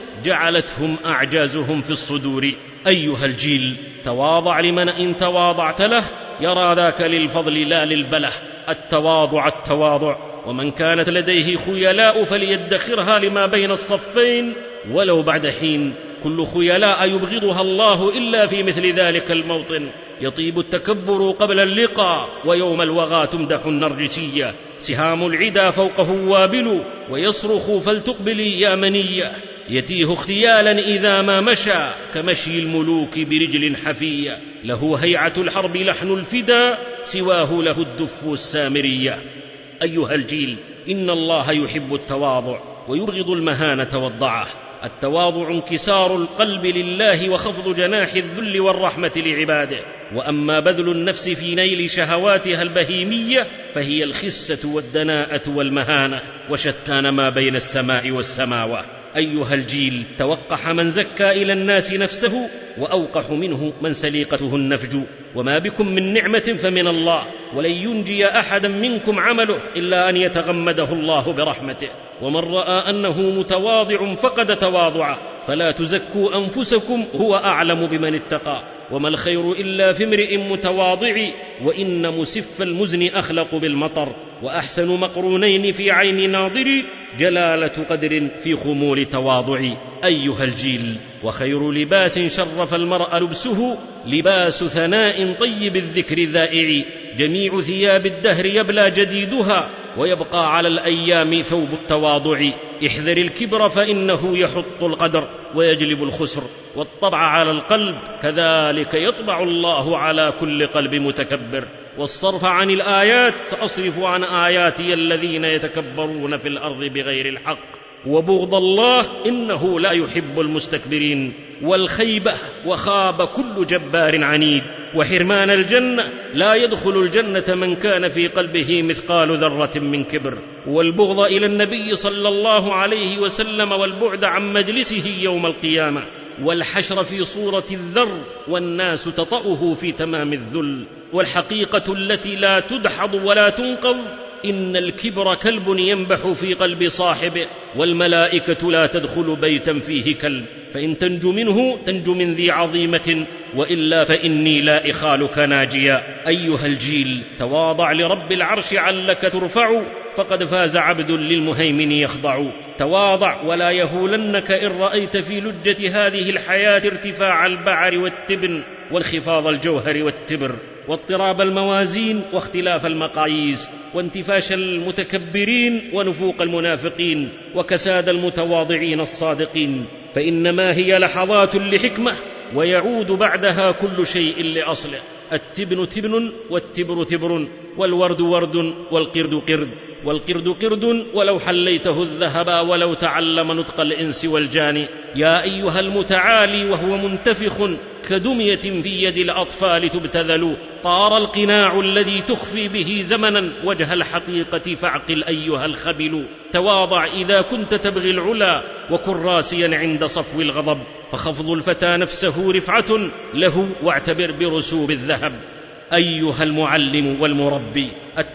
جعلتهم أعجازهم في الصدور. أيها الجيل، تواضع لمن إن تواضعت له يرى ذاك للفضل لا للبله. التواضع التواضع، ومن كانت لديه خيلاء فليدخرها لما بين الصفين ولو بعد حين. كل خيلاء يبغضها الله إلا في مثل ذلك الموطن. يطيب التكبر قبل اللقاء، ويوم الوغى تمدح النرجسية. سهام العدا فوقه وابل، ويصرخ فلتقبلي يا منية. يتيه اختيالا إذا ما مشى، كمشي الملوك برجل حفية. له هيعة الحرب لحن الفدا، سواه له الدف السامرية. أيها الجيل، إن الله يحب التواضع ويبغض المهانة والضعة. التواضع انكسار القلب لله وخفض جناح الذل والرحمة لعباده. وأما بذل النفس في نيل شهواتها البهيمية فهي الخسة والدناءة والمهانة، وشتان ما بين السماء والسماوات. أيها الجيل، توقح من زكى إلى الناس نفسه، وأوقح منه من سليقته النفج. وما بكم من نعمة فمن الله، ولن ينجي أحدا منكم عمله إلا أن يتغمده الله برحمته. ومن رأى أنه متواضع فقد تواضعه، فلا تزكوا أنفسكم، هو أعلم بمن اتقى. وما الخير إلا في امرئ متواضع، وإن مسف المزن أخلق بالمطر. وأحسن مقرونين في عين ناظر، جلالة قدر في خمول تواضع. أيها الجيل، وخير لباس شرف المرء لبسه، لباس ثناء طيب الذكر ذائع. جميع ثياب الدهر يبلى جديدها، ويبقى على الأيام ثوب التواضع. احذر الكبر فإنه يحط القدر ويجلب الخسر، والطبع على القلب، كذلك يطبع الله على كل قلب متكبر. والصرف عن الآيات، فأصرف عن آياتي الذين يتكبرون في الأرض بغير الحق. وبغض الله، إنه لا يحب المستكبرين. والخيبة، وخاب كل جبار عنيد. وحرمان الجنة، لا يدخل الجنة من كان في قلبه مثقال ذرة من كبر. والبغض إلى النبي صلى الله عليه وسلم، والبعد عن مجلسه يوم القيامة. والحشر في صورة الذر، والناس تطأه في تمام الذل. والحقيقة التي لا تدحض ولا تنقض، إن الكبر كلب ينبح في قلب صاحبه، والملائكة لا تدخل بيتا فيه كلب. فإن تنجو منه تنجو من ذي عظيمة، وإلا فإني لا إخالك ناجيا. أيها الجيل، تواضع لرب العرش علك ترفع، فقد فاز عبد للمهيمن يخضع. تواضع ولا يهولنك إن رأيت في لجة هذه الحياة ارتفاع البعر والتبن، وانخفاض الجوهر والتبر، واضطراب الموازين، واختلاف المقاييس، وانتفاش المتكبرين، ونفوق المنافقين، وكساد المتواضعين الصادقين. فإنما هي لحظات لحكمة، ويعود بعدها كل شيء لأصله. التبن تبن، والتبر تبر، والورد ورد، والقرد قرد، والقرد قرد ولو حليته الذهب، ولو تعلم نطق الإنس والجان. يا أيها المتعالي وهو منتفخ، كدمية في يد الأطفال تبتذل. طار القناع الذي تخفي به زمنا وجه الحقيقة، فاعقل أيها الخبل. تواضع إذا كنت تبغي العلا، وكن راسيا عند صفو الغضب، فخفض الفتى نفسه رفعة له، واعتبر برسوب الذهب. أيها المعلم والمربي،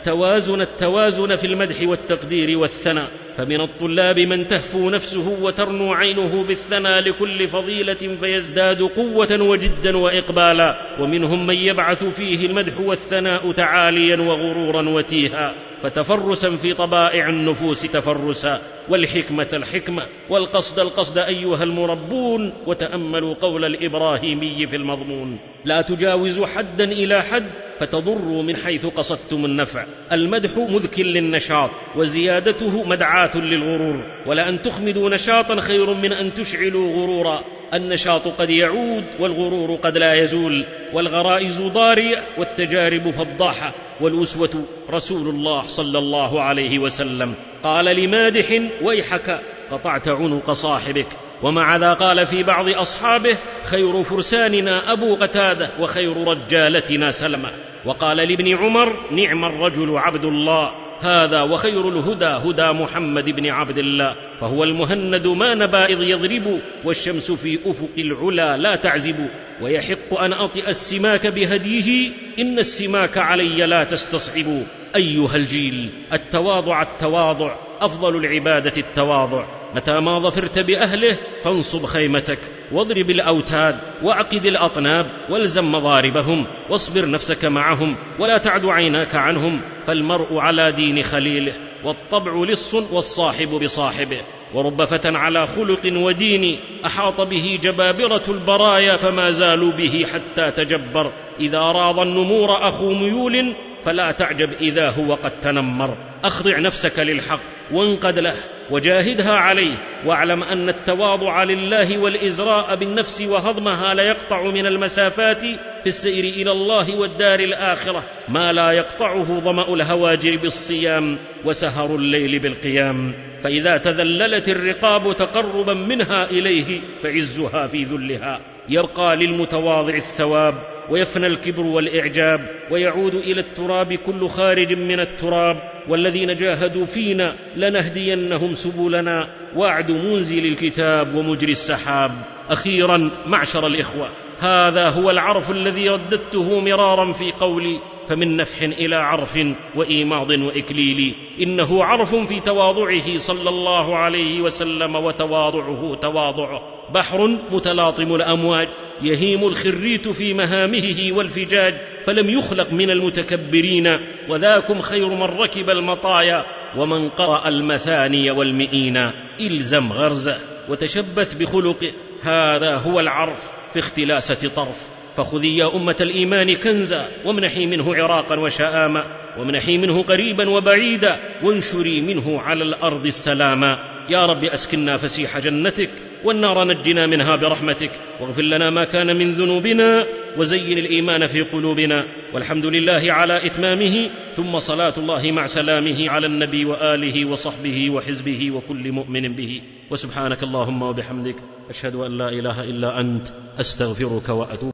التوازن في المدح والتقدير والثناء. فمن الطلاب من تهفو نفسه وترنو عينه بالثناء لكل فضيلة، فيزداد قوة وجدا وإقبالا. ومنهم من يبعث فيه المدح والثناء تعاليا وغرورا وتيها، فتفرسا في طبائع النفوس تفرسا، والحكمة الحكمة، والقصد القصد أيها المربون. وتأملوا قول الإبراهيمي في المضمون: لا تجاوزوا حدا إلى حد، فتضروا من حيث قصدتم النفع. المدح مذك للنشاط، وزيادته مدعاة للغرور. ولأن تخمدوا نشاطا خير من أن تشعلوا غرورا. النشاط قد يعود، والغرور قد لا يزول. والغرائز ضارية، والتجارب فضاحة. والأسوة رسول الله صلى الله عليه وسلم قال لمادح: ويحك قطعت عنق صاحبك. ومع ذا قال في بعض أصحابه: خير فرساننا أبو قتادة، وخير رجالتنا سلمة. وقال لابن عمر: نعم الرجل عبد الله هذا، وخير الهدى هدى محمد بن عبد الله، فهو المهند ما نبى إذ يضرب، والشمس في أفق العلا لا تعزب، ويحق أن أطئ السماك بهديه، إن السماك علي لا تستصعب. أيها الجيل، التواضع التواضع، أفضل العبادة التواضع. متى ما ظفرت بأهله فانصب خيمتك، واضرب الأوتاد، واعقد الأطناب، والزم مضاربهم، واصبر نفسك معهم، ولا تعد عيناك عنهم، فالمرء على دين خليله، والطبع لص والصاحب بصاحبه. ورب فتى على خلق ودين، أحاط به جبابرة البرايا، فما زالوا به حتى تجبر. إذا راض النمور أخو ميول، فلا تعجب إذا هو قد تنمر. أخضع نفسك للحق وانقد له وجاهدها عليه، واعلم أن التواضع لله والإزراء بالنفس وهضمها ليقطع من المسافات في السير إلى الله والدار الآخرة ما لا يقطعه ظمأ الهواجر بالصيام وسهر الليل بالقيام. فإذا تذللت الرقاب تقربا منها إليه فعزها في ذلها. يبقى للمتواضع الثواب، ويفنى الكبر والإعجاب، ويعود إلى التراب كل خارج من التراب. والذين جاهدوا فينا لنهدينهم سبلنا، وعد منزل الكتاب ومجري السحاب. أخيرا معشر الإخوة، هذا هو العرف الذي رددته مرارا في قولي: فمن نفح إلى عرف وإيماض وإكليل. إنه عرف في تواضعه صلى الله عليه وسلم، وتواضعه تواضعه بحر متلاطم الأمواج، يهيم الخريت في مهامه والفجاج، فلم يخلق من المتكبرين، وذاكم خير من ركب المطايا ومن قرأ المثاني والمئين. إلزم غرزه وتشبث بخلقه، هذا هو العرف في اختلاسة طرف. فخذي يا أمة الإيمان كنزا، وامنحي منه عراقا وشآما، وامنحي منه قريبا وبعيدا، وانشري منه على الأرض السلاما. يا رب أسكننا فسيح جنتك، والنار نجنا منها برحمتك، واغفر لنا ما كان من ذنوبنا، وزين الإيمان في قلوبنا. والحمد لله على إتمامه، ثم صلاة الله مع سلامه على النبي وآله وصحبه وحزبه وكل مؤمن به. وسبحانك اللهم وبحمدك، أشهد أن لا إله إلا أنت، أستغفرك وأتوب